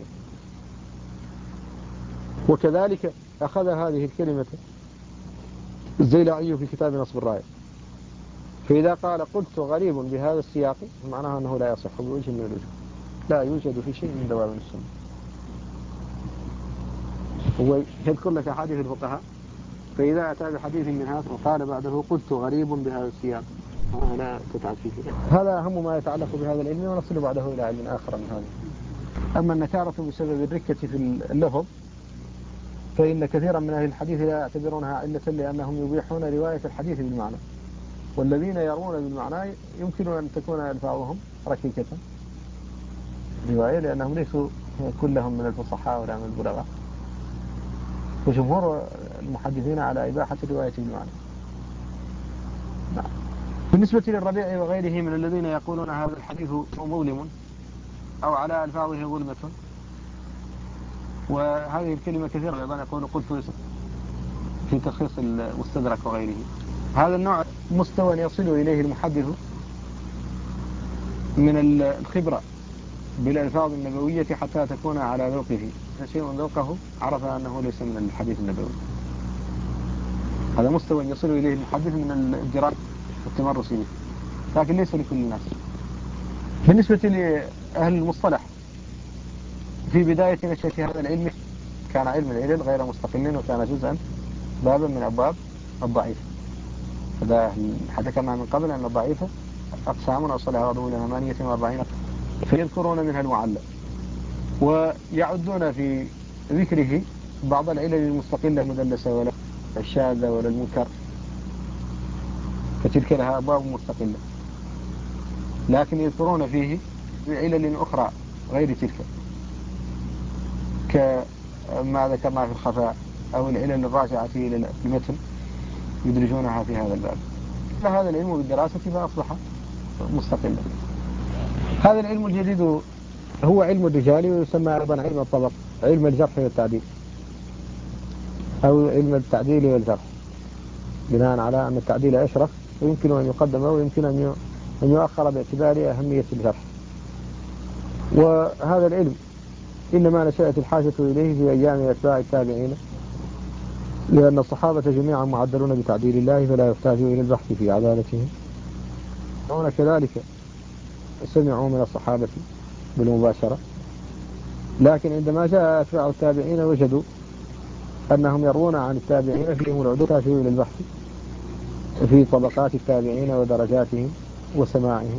وكذلك أخذ هذه الكلمة الزيلعي في كتاب نصب الراية، فإذا قال قلت غريب بهذا السياق معناها أنه لا يصح بوجه من الوجوه، لا يوجد في شيء من دوام السنة. هو يذكر لك أحاديث الفقهاء، فإذا أتى بحديث منها وقال بعده قلت غريب بهذا السياق لا تتعب فيه. هذا أهم ما يتعلق بهذا العلم، ونصل بعده إلى علم آخر من هذا. أما النكارة بسبب الركة في اللفظ فإن كثيرا من أهل الحديث لا يعتبرونها علة، لأنهم يبيحون رواية الحديث بالمعنى، والذين يرون بالمعنى يمكن أن تكون ألفاظهم ركيكة رواية، لأنهم ليسوا كلهم من الفصحاء ولا من البلغاء. وجمهور المحدثين على إباحة الرواية بالمعنى. بالنسبة للربيع وغيره من الذين يقولون هذا الحديث مظلم أو على ألفاظه ظلمة، وهذه الكلمة كثيرة أيضا يقول قلت في تخصيص المستدرك وغيره. هذا النوع مستوى يصل إليه المحدث من الخبرة بالألفاظ النبوية حتى تكون على ذوقه، شيء ذوقه عرف أنه ليس من الحديث النبوي. هذا مستوى يصل إليه المحدث من الجرائم والتمرس به، لكن ليس لكل الناس. بالنسبة لأهل المصطلح في بداية نشأة هذا العلم كان علم العلل غير مستقل، وكان جزءا بابا من أبواب الضعيف. هذا حدثنا من قبل أن الضعيف أقسام أوصلها بعضهم إلى 48، فيذكرون منها المعلق، ويعدون في ذكره بعض العلل المستقلة المدلسة ولا الشاذة ولا المنكر، فتلك لها أبواب مستقلة، لكن يذكرون فيه علل أخرى غير تلك كما ذكرنا في الخفاء أو العلل الراجعة إلى المتن يدرجونها في هذا الباب. هذا العلم بالدراسة فأصبح مستقلا. هذا العلم الجديد هو علم الرجال، ويسمى أيضا علم الطبق، علم الجرح والتعديل أو علم التعديل والجرح، بناء على أن التعديل أشرف ويمكن أن يقدم ويمكن أن يؤخر باعتبار أهمية الجرح. وهذا العلم إنما نشأت الحاجة إليه في أيام أتباع التابعين، لأن الصحابة جميعا معدلون بتعديل الله، فلا يحتاج إلى البحث في عدالتهم. هنا كذلك سمعوا من الصحابة بالمباشرة، لكن عندما جاء أتباع التابعين وجدوا أنهم يروون عن التابعين فيهم العدو، تحتاجوا إلى البحث في طبقات التابعين ودرجاتهم وسماعهم.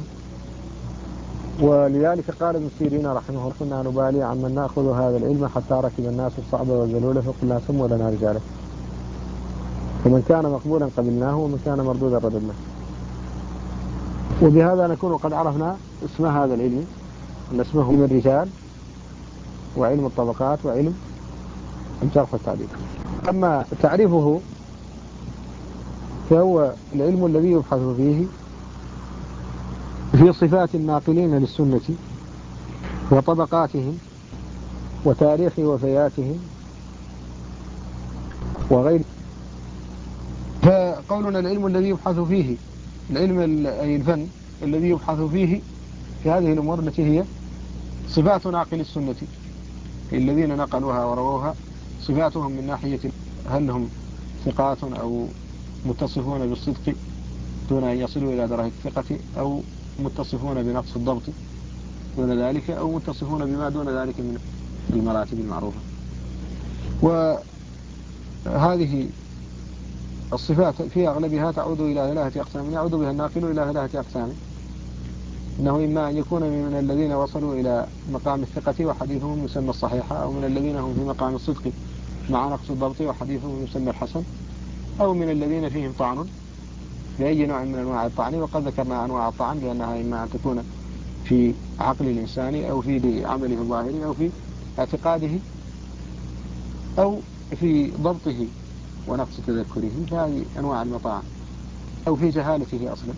ولذلك قال ابن سيرين رحمه الله كنا نبالي عمن نأخذ هذا العلم حتى ركب الناس الصعب والذلول فقلنا سموا لنا رجاله، فمن كان مقبولا قبلناه ومن كان مردودا رددناه. وبهذا نكون قد عرفنا اسم هذا العلم، أن اسمه علم الرجال وعلم الطبقات وعلم الجرح والتعديل. أما تعريفه فهو العلم الذي يبحث فيه في صفات الناقلين للسنة وطبقاتهم وتاريخ وفياتهم وغيره. فقولنا العلم الذي يبحث فيه، العلم أي الفن الذي يبحث فيه في هذه الأمور التي هي صفات ناقل السنة الذين نقلوها ورووها، صفاتهم من ناحية هل هم ثقات أو متصفون بالصدق دون أن يصلوا إلى درجة الثقة، أو متصفون بنقص الضبط دون ذلك، أو متصفون بما دون ذلك من المراتب المعروفة. وهذه الصفات في أغلبها تعود إلى 3 أقسام، يعود بها الناقل إلى 3 أقسام. إنه إما أن يكون من الذين وصلوا إلى مقام الثقة وحديثهم يسمى الصحيحة، أو من الذين هم في مقام الصدق مع نقص الضبط وحديثهم يسمى الحسن، أو من الذين فيهم طعن بأي نوع من أنواع الطعن. وقد ذكرنا أنواع الطعن بأنها إما أن تكون في عقل الإنسان، أو في عمله الظاهري، أو في اعتقاده، أو في ضبطه ونقص تذكره، فهذه أنواع المطاعن، أو في جهالته أصلا.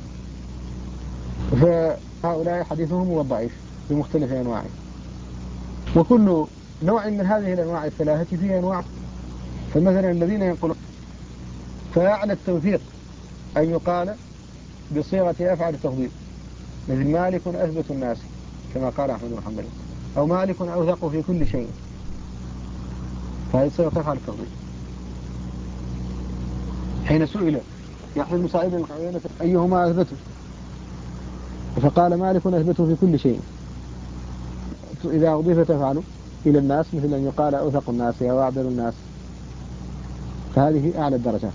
فهؤلاء حديثهم هو الضعيف بمختلف أنواعه. وكل نوع من هذه الأنواع الثلاثة فيه أنواع. فمثلا الذين ينقلون، فأعلى التوثيق أن يقال بصيغة أفعل التفضيل، مثل مالك أثبت الناس كما قال أحمد بن حنبل، أو مالك أوثق في كل شيء، فهذه صيغة أفعل التفضيل. حين سئل يحيى بن سعيد بن عيينة أيهما أثبته، فقال مالك أثبته في كل شيء. إذا أضيف تفعل إلى الناس مثل أن يقال أوثق الناس أو أعدل الناس، فهذه أعلى الدرجات.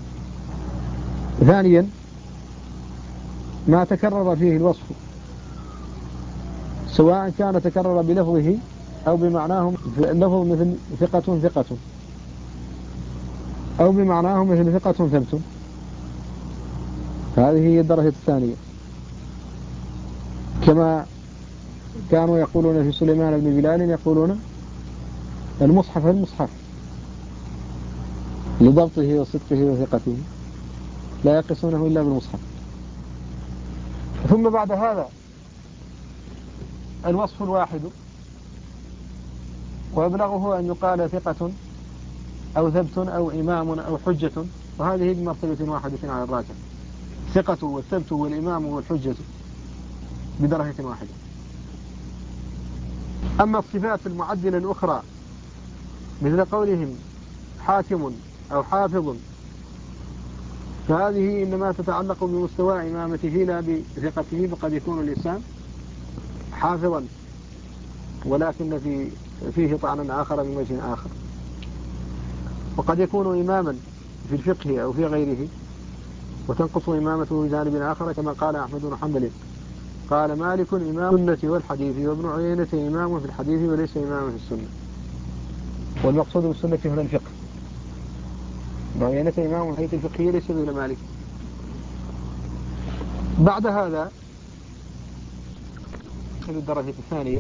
ثانيا ما تكرر فيه الوصف، سواء كان تكرر بلفظه أو بمعناه، اللفظ مثل ثقة ثقة، أو بمعناه مثل ثقة ثبت، هذه هي الدرجة الثانية. كما كانوا يقولون في سليمان بن بلال، يقولون المصحف المصحف لضبطه وصدقه وثقته، لا يقصونه إلا بالمصحف. ثم بعد هذا الوصف الواحد، وأبلغه أن يقال ثقة أو ثبت أو إمام أو حجة، وهذه بمرتبة واحدة على الراجح، ثقة والثبت والإمام والحجة بدرجة واحدة. أما الصفات المعدلة الأخرى مثل قولهم حاكم أو حافظ، فهذه إنما تتعلق بمستوى إمامته لا بثقته، فقد يكون الإنسان حافظا ولكن فيه طعن آخر من وجه آخر، وقد يكون إماما في الفقه أو في غيره وتنقص إمامته في جانب آخر، كما قال أحمد بن حنبل قال مالك إمام السنة والحديث، وابن عيينة إمام في الحديث وليس إمام في السنة. والمقصود بالسنة هنا الفقه، ابن عيينة إمام في الحديث الفقهي ليس مثل مالك. بعد هذا في الدرجة الثانية،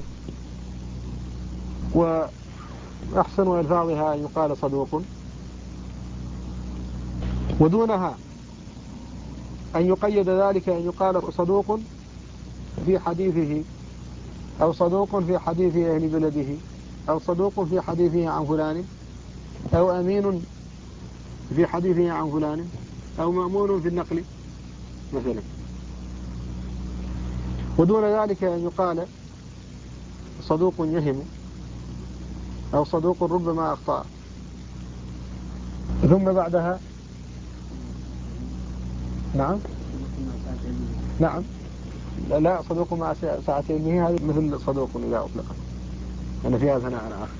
وأحسن ألفاظها أن يقال صدوق، ودونها أن يقيد ذلك أن يقال صدوق في حديثه، أو صدوق في حديث أهل بلده، أو صدوق في حديثه عن فلان، أو أمين في حديثه عن فلان، أو مأمون في النقل مثلا. ودون ذلك أن يقال صدوق يهم، أو صدوق ربما أخطأ. ثم بعدها نعم لا صدوق مع ساعة علمه، هذه مثل صدوق إذا أطلق أن فيها ثناء على آخر.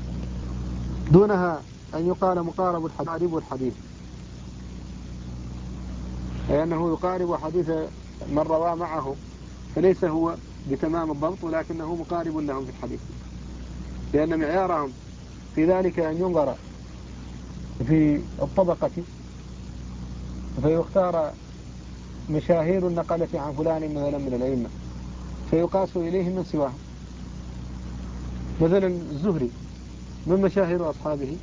دونها أن يقال مقارب الحديث، أي أنه يقارب حديث من روى معه، فليس هو بتمام الضبط ولكنه مقارب لهم في الحديث، لأن معيارهم في ذلك أن ينظر في الطبقة فيختار مشاهير النقلة عن فلان مثلا من الأئمة فيقاس إليهم من سواهم. مثلا الزهري من مشاهير أصحابه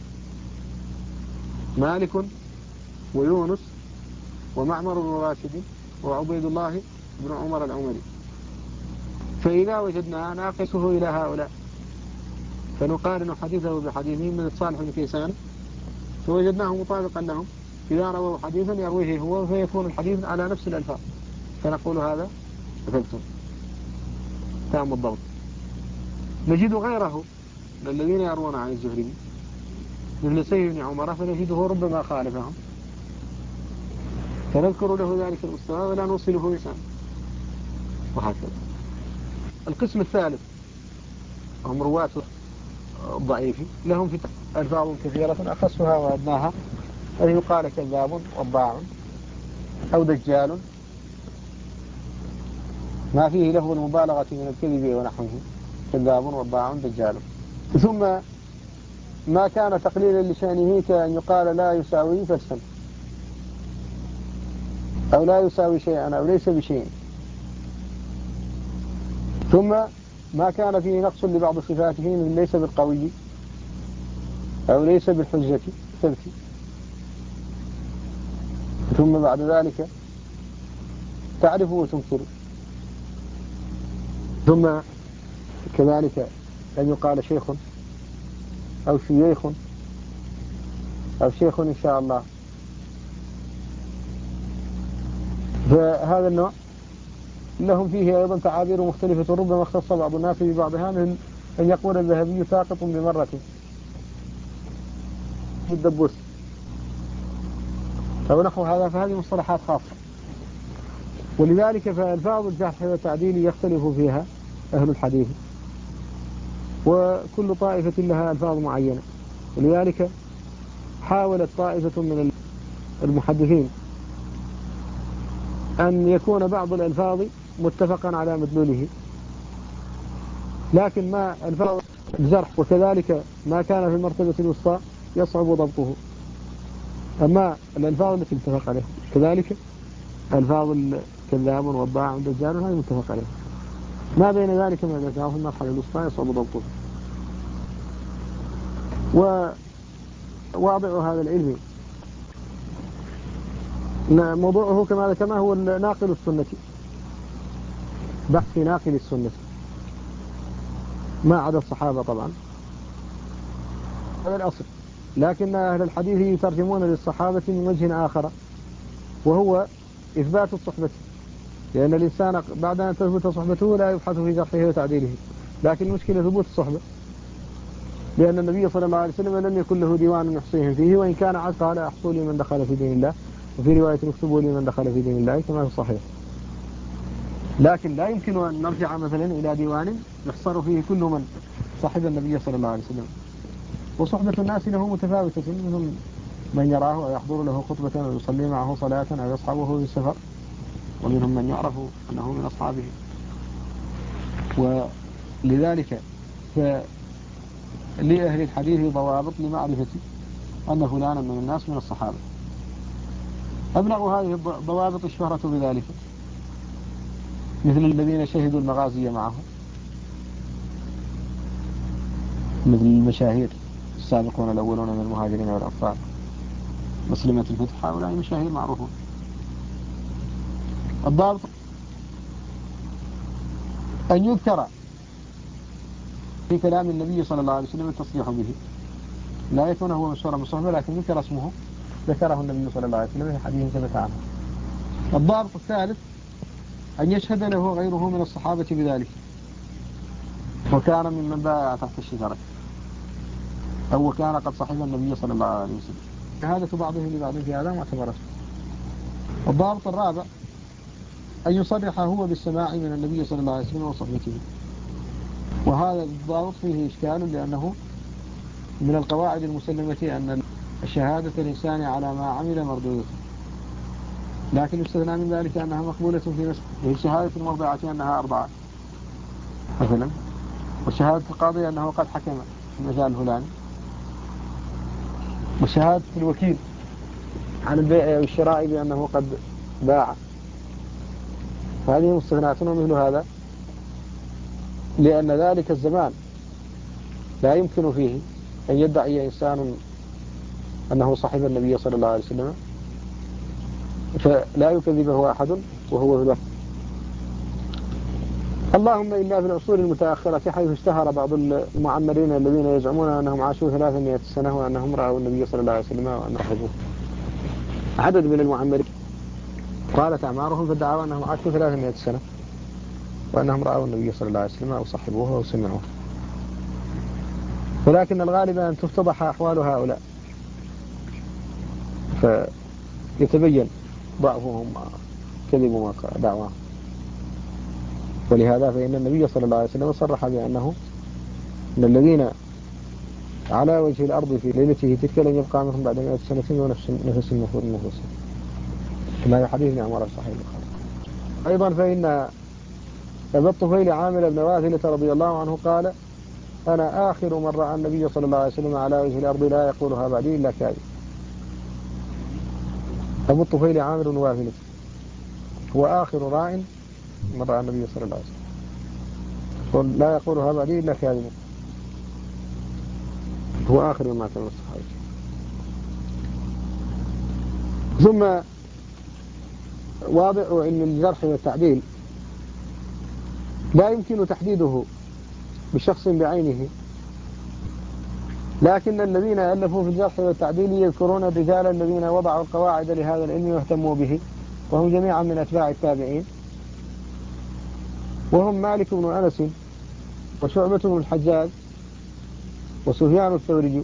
مالك ويونس ومعمر بن راشد وعبيد الله بن عمر العمري، فإذا وجدنا ناقصه إلى هؤلاء فنقارن حديثه بحديثهم من الصالح بن كيسان فوجدناه مطابقا لهم، إذا رووا حديثا يرويه هو فيكون الحديث على نفس الألفاظ، فنقول هذا ثبت تام الضبط. نجد غيره من الذين يروون عن الزهري مثل سيد بن عمر فنجده ربما خالفهم، فنذكر له ذلك المستوى ولا نوصله لسان، وهكذا. القسم الثالث هم رواة الضعيف، لهم في ألفاظ كثيرة أخصها وأدناها، أن يقال كذاب وضاع أو دجال ما فيه لفظ المبالغة من الكذب ونحوه، كذاب وضاع دجال. ثم ما كان تقليلا لشأنه كأن يقال لا يساوي فلسا أو لا يساوي شيئا أو ليس بشيء. ثم ما كان فيه نقص لبعض صفاته من ليس بالقوي أو ليس بالحجة ثبت. ثم بعد ذلك تعرف وتنكر. ثم كذلك أن يقال شيخ أو شيخ أو شيخ إن شاء الله. فهذا النوع لهم فيه أيضا تعابير مختلفة، ربما اختص بعض الناس ببعضها، من أن يقول الذهبي ساقط بمرة الدبوس أو نحو هذا، فهذه مصطلحات خاصة. ولذلك فألفاظ الجرح والتعديل يختلف فيها أهل الحديث، وكل طائفة لها ألفاظ معينة. ولذلك حاولت طائفة من المحدثين أن يكون بعض الألفاظ متفقا على مدلوله، لكن ما ألفاظ الجرح وكذلك ما كان في المرتبة الوسطى يصعب ضبطه. أما الألفاظ التي متفق عليها كذلك ألفاظ الكذاب وضاع ودجال هذه متفق عليها. ما بين ذلك من الألفاظ في المرحلة الوسطى يصعب ضبطه. وواضع هذا العلم موضوعه كما ذكرنا هو ناقل السنة، بحث في ناقل السنة ما عدا الصحابة طبعا، هذا الأصل. لكن أهل الحديث يترجمون للصحابة من وجه آخر، وهو إثبات الصحبة، لأن الإنسان بعد أن تثبت صحبته لا يبحث في جرحه وتعديله، لكن المشكلة ثبوت الصحبة، لأن النبي صلى الله عليه وسلم لم يكن له ديوان يحصيهم فيه، وإن كان قال أحصوا لي من دخل في دين الله، وفي رواية اكتبوا لي من دخل في دين الله كما في الصحيح. لكن لا يمكن أن نرجع مثلا إلى ديوان يحصر فيه كل من صحب النبي صلى الله عليه وسلم. وصحبة الناس له متفاوتة، منهم من يراه ويحضر له خطبة ويصلي معه صلاة أو يصحبه في السفر، ومنهم من يعرف أنه من أصحابه. ولذلك لأهل الحديث ضوابط لمعرفة أن فلانا من الناس من الصحابة. أبلغ هذه الضوابط الشهرة بذلك، مثل الذين شهدوا المغازي معه، مثل المشاهير السابقون الأولون من المهاجرين والأنصار، مسلمة الفتح، هؤلاء مشاهير معروفون. الضابط أن يذكر في كلام النبي صلى الله عليه وسلم التصريح به، لا يكون هو مشهورا بالصحبة لكن ذكر اسمه، ذكره النبي صلى الله عليه وسلم في حديث ثبت عنه. الضابط الثالث أن يشهد له غيره من الصحابة بذلك، وكان ممن بايع تحت الشجرة، أو كان قد صحب النبي صلى الله عليه وسلم. شهادة بعضهم لبعض في هذا معتبرة. الضابط الرابع أن يصرح هو بالسماع من النبي صلى الله عليه وسلم وصحبته، وهذا الضابط فيه إشكال، لأنه من القواعد المسلمة أن شهادة الإنسان على ما عمل مردودة، لكن يستثنى من ذلك أنها مقبولة في نسبة، وهي شهادة المرضعة أنها 4 مثلا، وشهادة القاضي أنه قد حكم في المجال الفلاني، وشهادة الوكيل عن البيع والشراء بأنه قد باع. فهذه مستثنات ومثل هذا، لأن ذلك الزمان لا يمكن فيه أن يدعي إنسان أنه صاحب النبي صلى الله عليه وسلم فلا يكذبه أحد وهو في الوقت. اللهم إلا في العصور المتأخرة، حيث اشتهر بعض المعمرين الذين يزعمون أنهم عاشوا 300 سنة وأنهم رأوا النبي صلى الله عليه وسلم وأن رحبوه. عدد من المعمرين قالت أعمارهم فادعوا أنهم عاشوا 300 سنة وأنهم رأوا النبي صلى الله عليه وسلم أو صحبوه أو سمعوه. ولكن الغالب أن تفتضح أحوال هؤلاء فيتبين ضعفهم كذبوا دعواهم. ولهذا فإن النبي صلى الله عليه وسلم صرح بأنه من الذين على وجه الأرض في ليلته تلك لن يبقى منهم بعد 100 سنة ونفس المفروض النفس كما حديث عمر صحيح البخاري. أيضا فإن أبا الطفيل عامر بن واثلة رضي الله عنه قال أنا آخر من رأى النبي صلى الله عليه وسلم على وجه الأرض لا يقولها بعدي إلا كاذب. أبو الطفيل عامر بن واثلة هو آخر راء من رأى النبي صلى الله عليه وسلم لا يقولها بعدي إلا كاذب. هو آخر ما كان الصحابة. ثم واضع علم الجرح والتعديل لا يمكن تحديده بشخص بعينه، لكن الذين ألفوا في الجرح والتعديل يذكرون الرجال الذين وضعوا القواعد لهذا العلم واهتموا به، وهم جميعا من أتباع التابعين، وهم مالك بن أنس وشعبة بن الحجاج وسفيان الثوري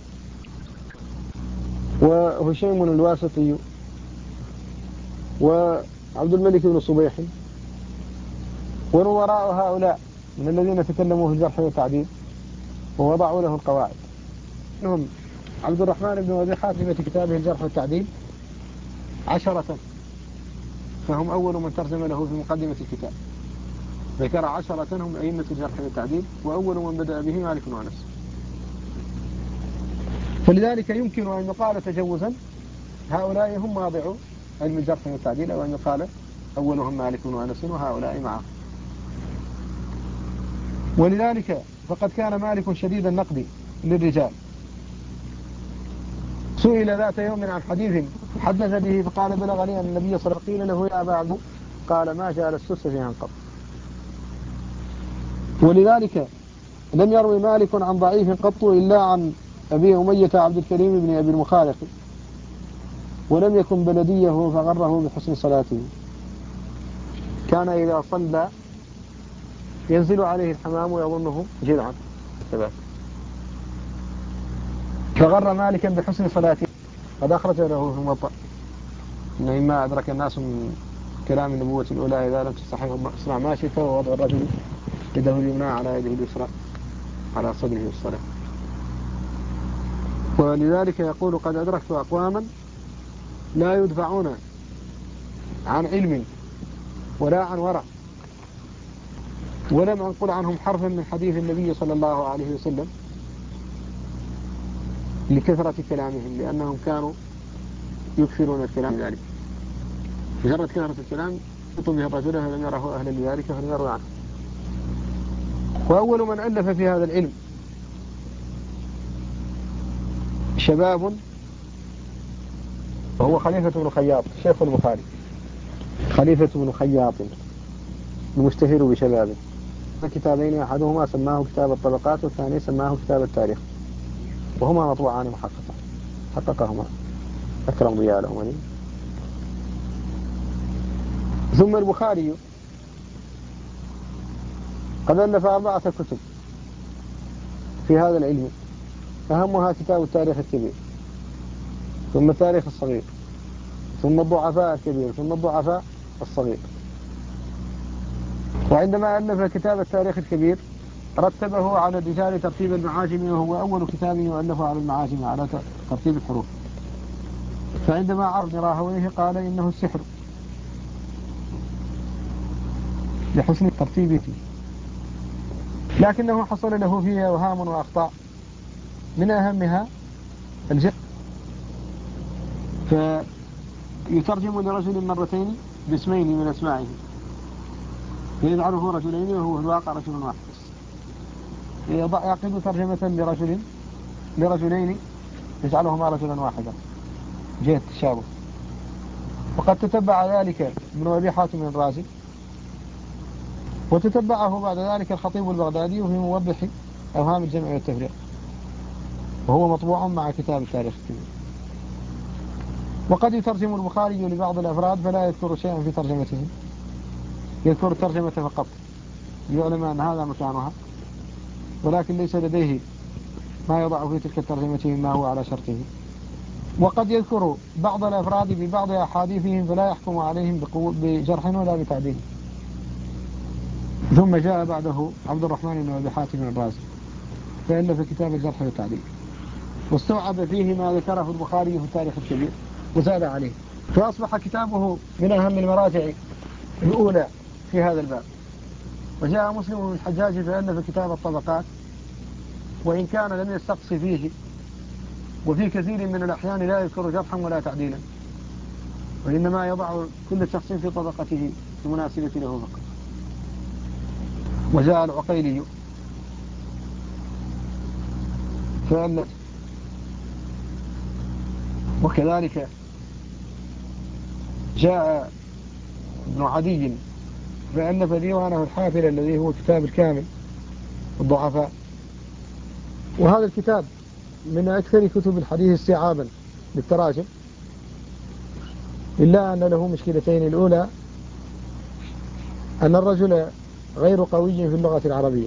وهشيم الواسطي وعبد الملك بن صبيح، وراء هؤلاء من الذين تكلموا في الجرح والتعديل ووضعوا له القواعد. منهم عبد الرحمن بن أبي حاتم في كتابه الجرح والتعديل 10، فهم أول من ترجم له في مقدمة الكتاب، ذكر 10 هم أئمة الجرح والتعديل، وأول من بدأ به مالك بن أنس. فلذلك يمكن أن يقال تجوزا هؤلاء هم واضعوا علم الجرح والتعديل، أو أن يقال أولهم مالك بن أنس وهؤلاء معه. ولذلك فقد كان مالك شديد النقد للرجال، سئل ذات يوم عن حديث حدث به فقال بلغني أن النبي صلى الله عليه وسلم قيل له يا أبا عبد قال ما جالست فيها قط. ولذلك لم يروي مالك عن ضعيف قط إلا عن أبي أمية عبد الكريم بن أبي المخارق، ولم يكن بلديه فغره بحسن صلاته، كان إذا صلى ينزل عليه الحمام ويظنه جذعا فغر مالكا بحسن صلاته. قد أخرج له في الموطأ إن مما أدرك الناس من كلام النبوة الأولى إذا لم تستحق اصنع ما شئت، ووضع الرجل يده اليمنى على يده اليسرى على صدره الصلاة. ولذلك يقول قد أدركت أقواما لا يدفعون عن علم ولا عن ورع، ولم أنقل عنهم حرفا من حديث النبي صلى الله عليه وسلم لكثرة كلامهم، لأنهم كانوا يكثرون الكلام ذلك. مجرد كثرة الكلام يطلب به الرجل فلم يره أهلا لذلك فلم يروا عنه. وأول من ألف في هذا العلم شباب، وهو خليفة بن خياط شيخ البخاري، خليفة بن خياط المشتهر بشبابه. كتابين أحدهما سماه كتاب الطبقات والثاني سماه كتاب التاريخ، وهما مطبوعان محققة حققهما أكرم ضياء الأمني. ثم البخاري قد ألف 4 كتب في هذا العلم، أهمها كتاب التاريخ الكبير، ثم التاريخ الصغير، ثم الضعفاء الكبير، ثم الضعفاء الصغير. وعندما ألف كتاب التاريخ الكبير رتبه على رجال ترتيب المعاجم، وهو أول كتاب يؤلف على المعاجم على ترتيب الحروف. فعندما عرض راهويه قال إنه السحر لحسن ترتيبه، لكنه حصل له فيه أوهام وأخطاء، من أهمها الجهل، فيترجم لرجل مرتين باسمين من أسمائه فيجعله رجلين وهو في الواقع رجل واحد، يعقد ترجمة لرجلين يجعلهما رجلا واحدا جهة التشابه. وقد تتبع ذلك ابن أبي حاتم الرازي، وتتبعه بعد ذلك الخطيب البغدادي في موضح أوهام الجمع والتفريق، وهو مطبوع مع كتاب التاريخ الكبير. وقد يترجم البخاري لبعض الأفراد فلا يذكر شيئا في ترجمته، يذكر الترجمة فقط ليعلم أن هذا مكانها، ولكن ليس لديه ما يضع في تلك الترجمة مما هو على شرطه. وقد يذكر بعض الأفراد ببعض أحاديثهم فلا يحكم عليهم بجرح ولا بتعديل. ثم جاء بعده عبد الرحمن بن أبي حاتم الرازي فألف كتاب الجرح والتعديل،
واستوعب فيه ما ذكره البخاري في التاريخ الكبير وزاد عليه، فأصبح كتابه من أهم المراجع الأولى في هذا الباب. وجاء مسلم بن الحجاج فألف كتاب الطبقات، وإن كان لم يستقص فيه، وفي كثير من الأحيان لا يذكر جرحا ولا تعديلا، وإنما يضع كل شخص في طبقته المناسبة له فقط. وجاء العقيلي فألف، وكذلك جاء ابن عدي فألف ديوانه الحافل الذي هو كتاب الكامل الضعفاء. وهذا الكتاب من أكثر كتب الحديث استيعابا للتراجم، إلا أن له مشكلتين. الأولى أن الرجل غير قوي في اللغة العربية،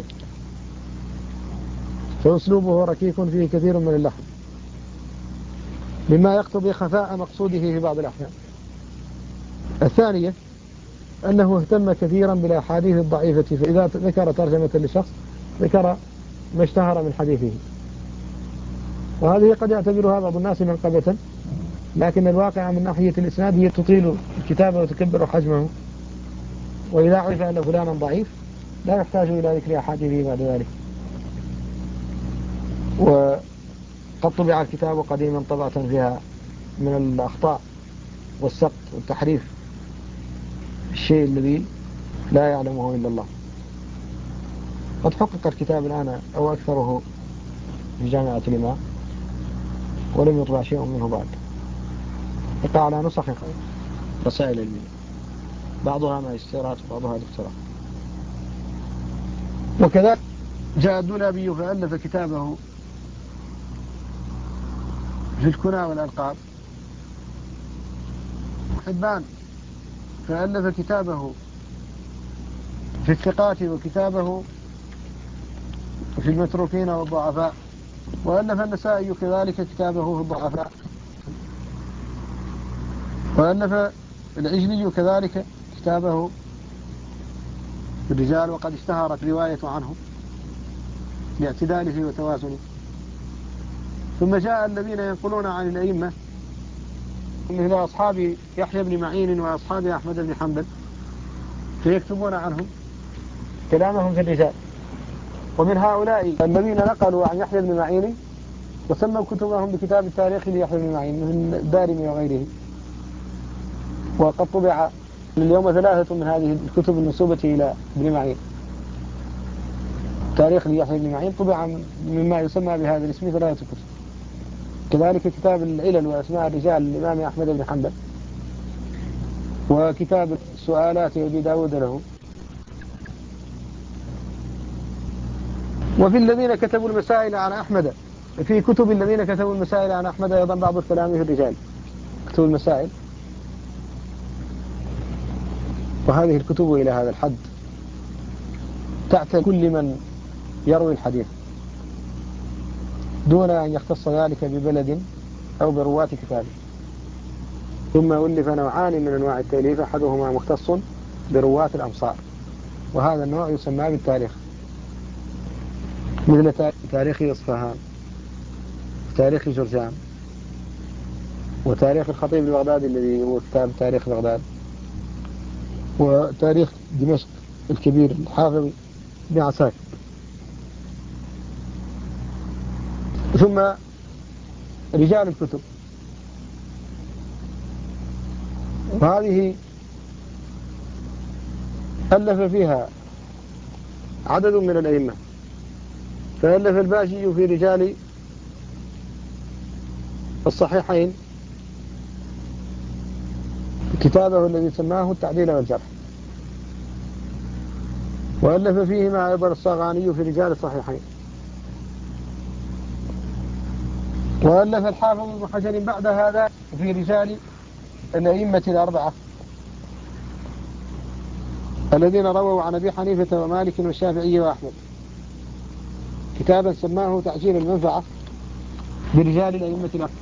فأسلوبه ركيك فيه كثير من اللحن، مما يقتضي خفاء مقصوده في بعض الأحيان. الثانية أنه اهتم كثيرا بالأحاديث الضعيفة، فإذا ذكر ترجمة لشخص ذكر ما اشتهر من حديثه، وهذه قد يعتبرها بعض الناس منقبة، لكن الواقع من ناحية الإسناد هي تطيل الكتابة وتكبر حجمه، وإذا عرف أن فلانا ضعيف لا يحتاج إلى ذكر أحاديثه بعد ذلك. وقد طبع الكتاب قديما طبعة فيها من الأخطاء والسقط والتحريف الشيء الذي لا يعلمه إلا الله. قد حقق الكتاب الآن أو أكثره في جامعة الإمام، ولم يطبع شيء منه بعد، يقع على نسخ رسائل علمية، بعضها ماجستيرات وبعضها دكتوراه. وكذلك جاء الدولابي فألف كتابه في الكنى والألقاب، حبان فألف كتابه في الثقات، وكتابه في المتروكين والضعفاء، وألف النسائي كذلك كتابه في الضعفاء، وألف العجلي كذلك كتابه في الرجال، وقد اشتهرت رواية عنه باعتداله وتوازنه. ثم جاء الذين ينقلون عن الأئمة مثل أصحاب يحيى بن معين وأصحاب أحمد بن حنبل، فيكتبون عنهم كلامهم في الرجال. ومن هؤلاء الذين نقلوا عن يحيى بن معين وسموا كتبهم بكتاب التاريخ ليحيى بن معين من الدارمي وغيره، وقد طبع اليوم 3 من هذه الكتب المنسوبة إلى ابن معين. تاريخ ليحيى بن معين طبع مما يسمى بهذا الاسم 3 كتب. كذلك كتاب العلل وأسماء الرجال للإمام أحمد بن حنبل، وكتاب السؤالات أبي داود له. وفي الذين كتبوا المسائل عن أحمد، في كتب الذين كتبوا المسائل عن أحمد أيضا بعض الكلام في الرجال، كتب المسائل. وهذه الكتب إلى هذا الحد تعتني كل من يروي الحديث دون أن يختص ذلك ببلد أو برواة كتابه. ثم ألف نوعان من أنواع التأليف، أحدهما مختص برواة الأمصار، وهذا النوع يسمى بالتاريخ، مثل تاريخ إصفهان، تاريخ جرجان، وتاريخ الخطيب البغدادي الذي هو كتاب تاريخ بغداد، وتاريخ دمشق الكبير الحافظ بن عساكر. ثم رجال الكتب، وهذه ألف فيها عدد من الأئمة، فألف الباجي في رجال الصحيحين كتابه الذي سماه التعديل والجرح، وألف فيهما أيضا الصاغاني في رجال الصحيحين، وألف الحافظ ابن حجر بعد هذا في رجال الأئمة الأربعة الذين رووا عن أبي حنيفة ومالك والشافعي وأحمد، كتابا سماه تعجيل المنفعة برجال الأئمة الأربعة.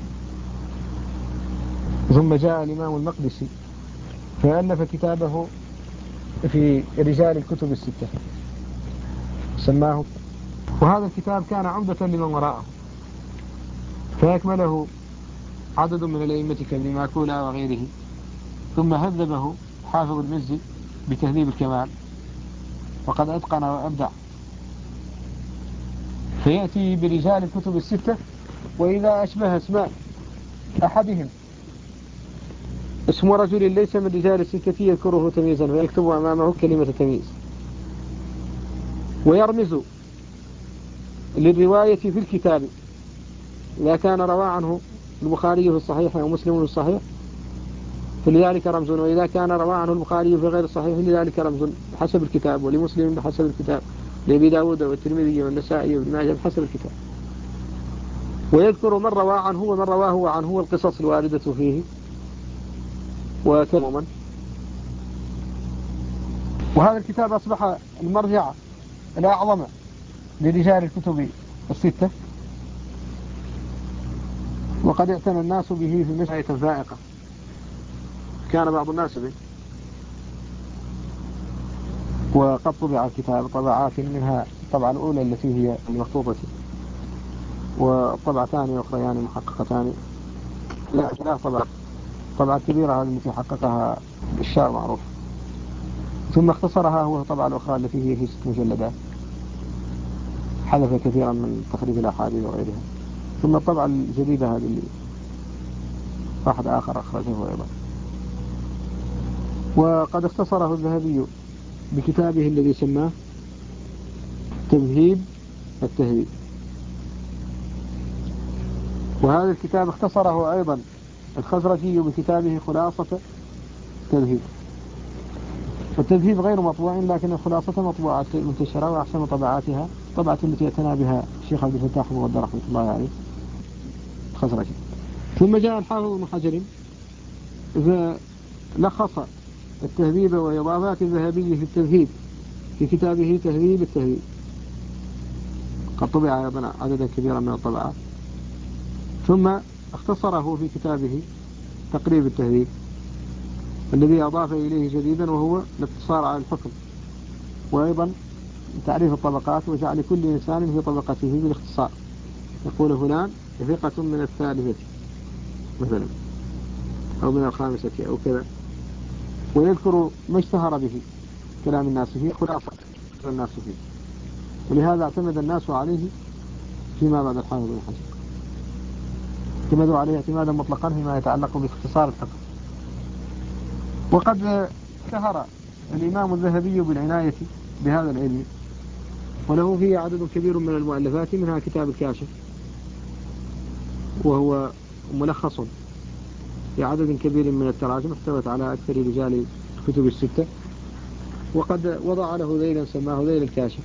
ثم جاء الإمام المقدسي فألف كتابه في رجال الكتب الستة سماه، وهذا الكتاب كان عمدة لمن وراءه،
فأكمله عدد من الأئمة كابن ماكولا وغيره، ثم هذبه حافظ المزي بتهذيب الكمال، وقد أتقن وأبدع، فيأتي برجال الكتب الستة، وإذا أشبه اسماء أحدهم اسم رجل ليس من رجال الستة يذكره تمييزا ويكتب أمامه كلمة تمييز، ويرمز للرواية في الكتاب إذا كان روى عنه البخاري في الصحيح أو مسلم في الصحيح فلذلك رمز، وإذا كان روى عنه البخاري في غير الصحيح فلذلك رمز بحسب الكتاب، ولمسلم بحسب الكتاب، لأبي داود والترمذي والنسائي وابن ماجه بحسب الكتاب. ويذكر من روى عنه ومن رواه عنه والقصص الواردة فيه وتماما. وهذا الكتاب أصبح المرجع الأعظم لرجال الكتب الستة، وقد اعتنى الناس به في مساحة فائقة، كان بعض الناس به. وقد طبع الكتاب طبعات، منها الطبعة الأولى التي هي المخطوطة، وطبعتان أخريان محققتان، لا طبعة كبيرة هذه التي حققها الشار معروف، ثم اختصرها هو الطبعة الأخرى التي هي في 6 مجلدات، حذف كثيرا من تخريج الأحاديث وغيرها. ثم الطبعة الجديدة هذه اللي واحد آخر أخرجه أيضا. وقد اختصره الذهبي بكتابه الذي سماه تمهيد التهذيب، وهذا الكتاب اختصره أيضا الخزرجي بكتابه خلاصة التذهيب. والتذهيب غير مطبوع، لكن الخلاصة مطبوعة منتشرة، وأحسن طبعاتها طبعة التي اعتنى بها الشيخ عبد الفتاح المغدر رحمة الله عليه الخزرجي. ثم جاء الحافظ ابن حجر فلخص التهذيب وإضافات الذهبي في التذهيب في كتابه تهذيب التهذيب، قد طبع أيضا عددا كبيرا من الطبعات. ثم اختصره في كتابه تقريب التهذيب الذي أضاف إليه جديدا، وهو الاقتصار على الحكم، وأيضا تعريف الطبقات، وجعل كل إنسان في طبقته بالاختصار، يقول فلان ثقة من الثالثة مثلا أو من الخامسة أو كذا، ويذكر ما اشتهر به كلام الناس فيه، خلاصة الناس فيه، ولهذا اعتمد الناس عليه فيما بعد الحافظ بن حجر، اعتمدوا عليه اعتمادا مطلقا فيما يتعلق باختصار الحكم. وقد اشتهر الإمام الذهبي بالعناية بهذا العلم، وله فيه عدد كبير من المؤلفات، منها كتاب الكاشف، وهو ملخص في عدد كبير من التراجم احتوت على أكثر رجال الكتب الستة. وقد وضع له ذيلا سماه ذيل الكاشف،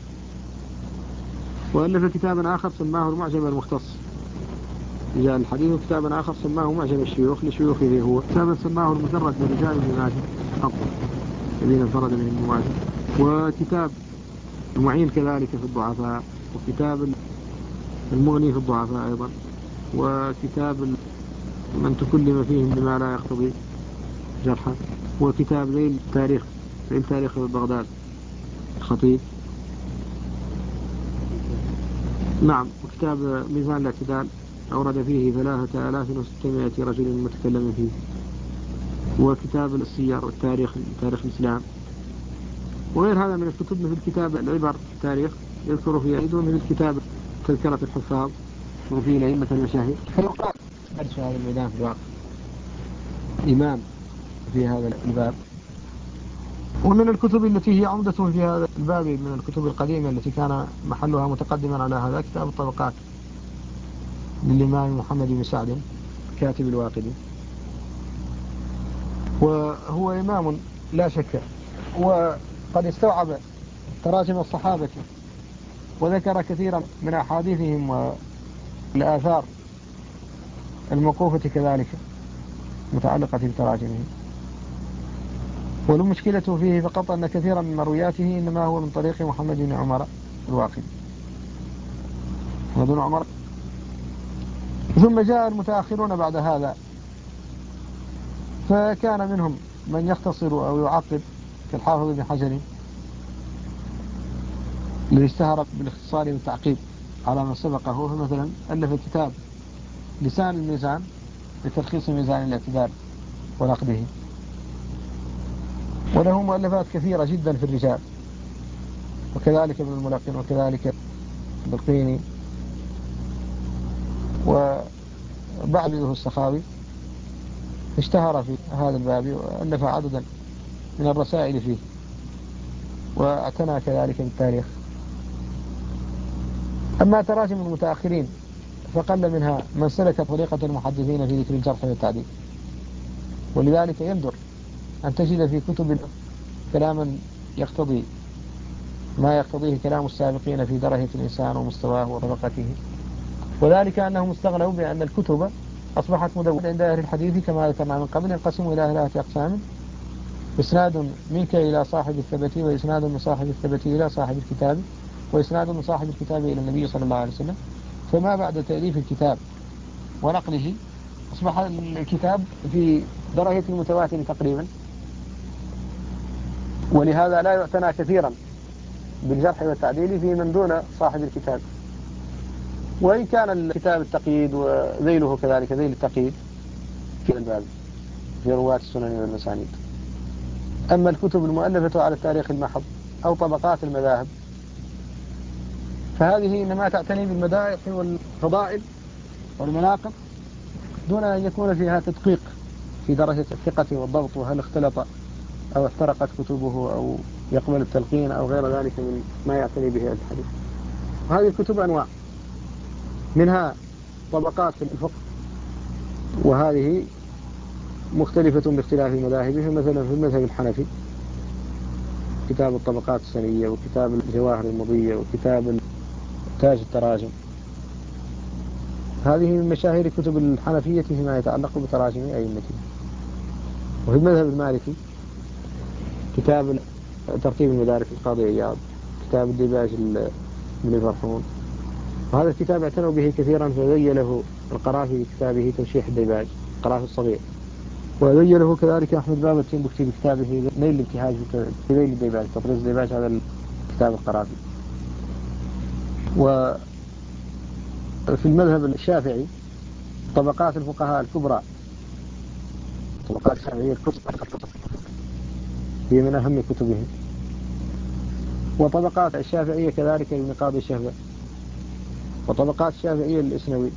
وألف كتابا آخر سماه المعجم المختص رجال الحديث، وكتابا آخر سماه معجم الشيوخ لشيوخه هو، كتابا سماه المجرد لرجال ابن ماجه الذين انفرد بهم ابن ماجه، وكتاب المعين كذلك في الضعفاء، وكتاب المغني في الضعفاء أيضا، وكتاب من تكلم فيهم بما لا يقتضي جرحا، وكتاب ذيل تاريخ بغداد الخطيب، نعم، وكتاب ميزان الاعتدال أورد فيه 3600 رجل متكلم فيه، وكتاب السير والتاريخ تاريخ الإسلام، وغير هذا من الكتب، مثل كتاب العبر في التاريخ يذكر فيه أيضا، من الكتاب تذكرة الحفاظ وفيه الأئمة المشاهير، فيقال درس هذا الميدان في الواقع إمام في هذا الباب. ومن الكتب التي هي عمدة في هذا الباب من الكتب القديمة التي كان محلها متقدما على هذا كتاب الطبقات للإمام محمد بن سعد كاتب الواقدي، وهو إمام لا شك، وقد استوعب تراجم الصحابة وذكر كثيرا من أحاديثهم والآثار الموقوفة كذلك متعلقة بتراجمهم. والمشكلة فيه فقط أن كثيرا من مروياته إنما هو من طريق محمد بن عمر الواقدي، محمد بن عمر. ثم جاء المتأخرون بعد هذا، فكان منهم من يختصر أو يعقب كالحافظ بن حجر الذي اشتهر بالاختصار والتعقيب على ما سبقه، فمثلا ألف كتاب لسان الميزان لتلخيص ميزان الاعتدال ونقده. وله مؤلفات كثيرة جدا في الرجال، وكذلك ابن الملقن وكذلك البلقيني، وبعده السخاوي اشتهر في هذا الباب وألف عددا من الرسائل فيه، واعتنى كذلك بالتاريخ. أما تراجم المتأخرين فقل منها من سلك طريقة المحدثين في ذكر الجرح والتعديل، ولذلك يندر أن تجد في كتب كلاما يقتضي ما يقتضيه كلام السابقين في درجة الإنسان ومستواه وطبقته، وذلك أنهم استغنوا بأن الكتب أصبحت مدونة عند أهل الحديث كما ذكرنا من قبل، ينقسم إلى 3 أقسام: إسناد منك إلى صاحب الثبت، وإسناد من صاحب الثبت إلى صاحب الكتاب، وإسناد من صاحب الكتاب إلى النبي صلى الله عليه وسلم. فما بعد تأليف الكتاب ونقله أصبح الكتاب في درجة المتواتر تقريبا، ولهذا لا يعتنى كثيرا بالجرح والتعديل في من دون صاحب الكتاب، وإن كان الكتاب التقييد وذيله كذلك ذيل التقييد في الباب في رواة السنن والمسانيد. أما الكتب المؤلفة على التاريخ المحض أو طبقات المذاهب فهذه إنما تعتني بالمدائح والفضائل والمناقب دون أن يكون فيها تدقيق في درجة الثقة والضبط، وهل اختلط أو احترقت كتبه أو يقبل التلقين أو غير ذلك من ما يعتني به الحديث. وهذه الكتب أنواع، منها طبقات في الفقه، وهذه مختلفة باختلاف مذاهبه. مثلا في المذهب الحنفي كتاب الطبقات السنية، وكتاب الجواهر المضية، وكتاب تاج التراجم، هذه من مشاهير كتب الحنفية فيما يتعلق بتراجم أئمته. وفي المذهب المالكي كتاب ترتيب المدارك القاضي عياض، كتاب الديباج ابن الفرحون، وهذا الكتاب اعتنوا به كثيرا، فذيله القرافي في كتابه تنشيح الديباج القرافي الصغير، وذيله كذلك أحمد باب التنبكتي بكتابه نيل الابتهاج في ذيل الديباج تطريز الديباج، هذا الكتاب القرافي. وفي المذهب الشافعي طبقات الفقهاء الكبرى، طبقات الشافعية الكبرى هي من أهم كتبهم، وطبقات الشافعية كذلك ابن قاضي الشهبة، وطبقات الشافعية الإسنوي.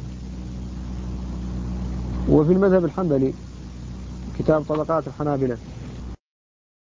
وفي المذهب الحنبلي كتاب طبقات الحنابلة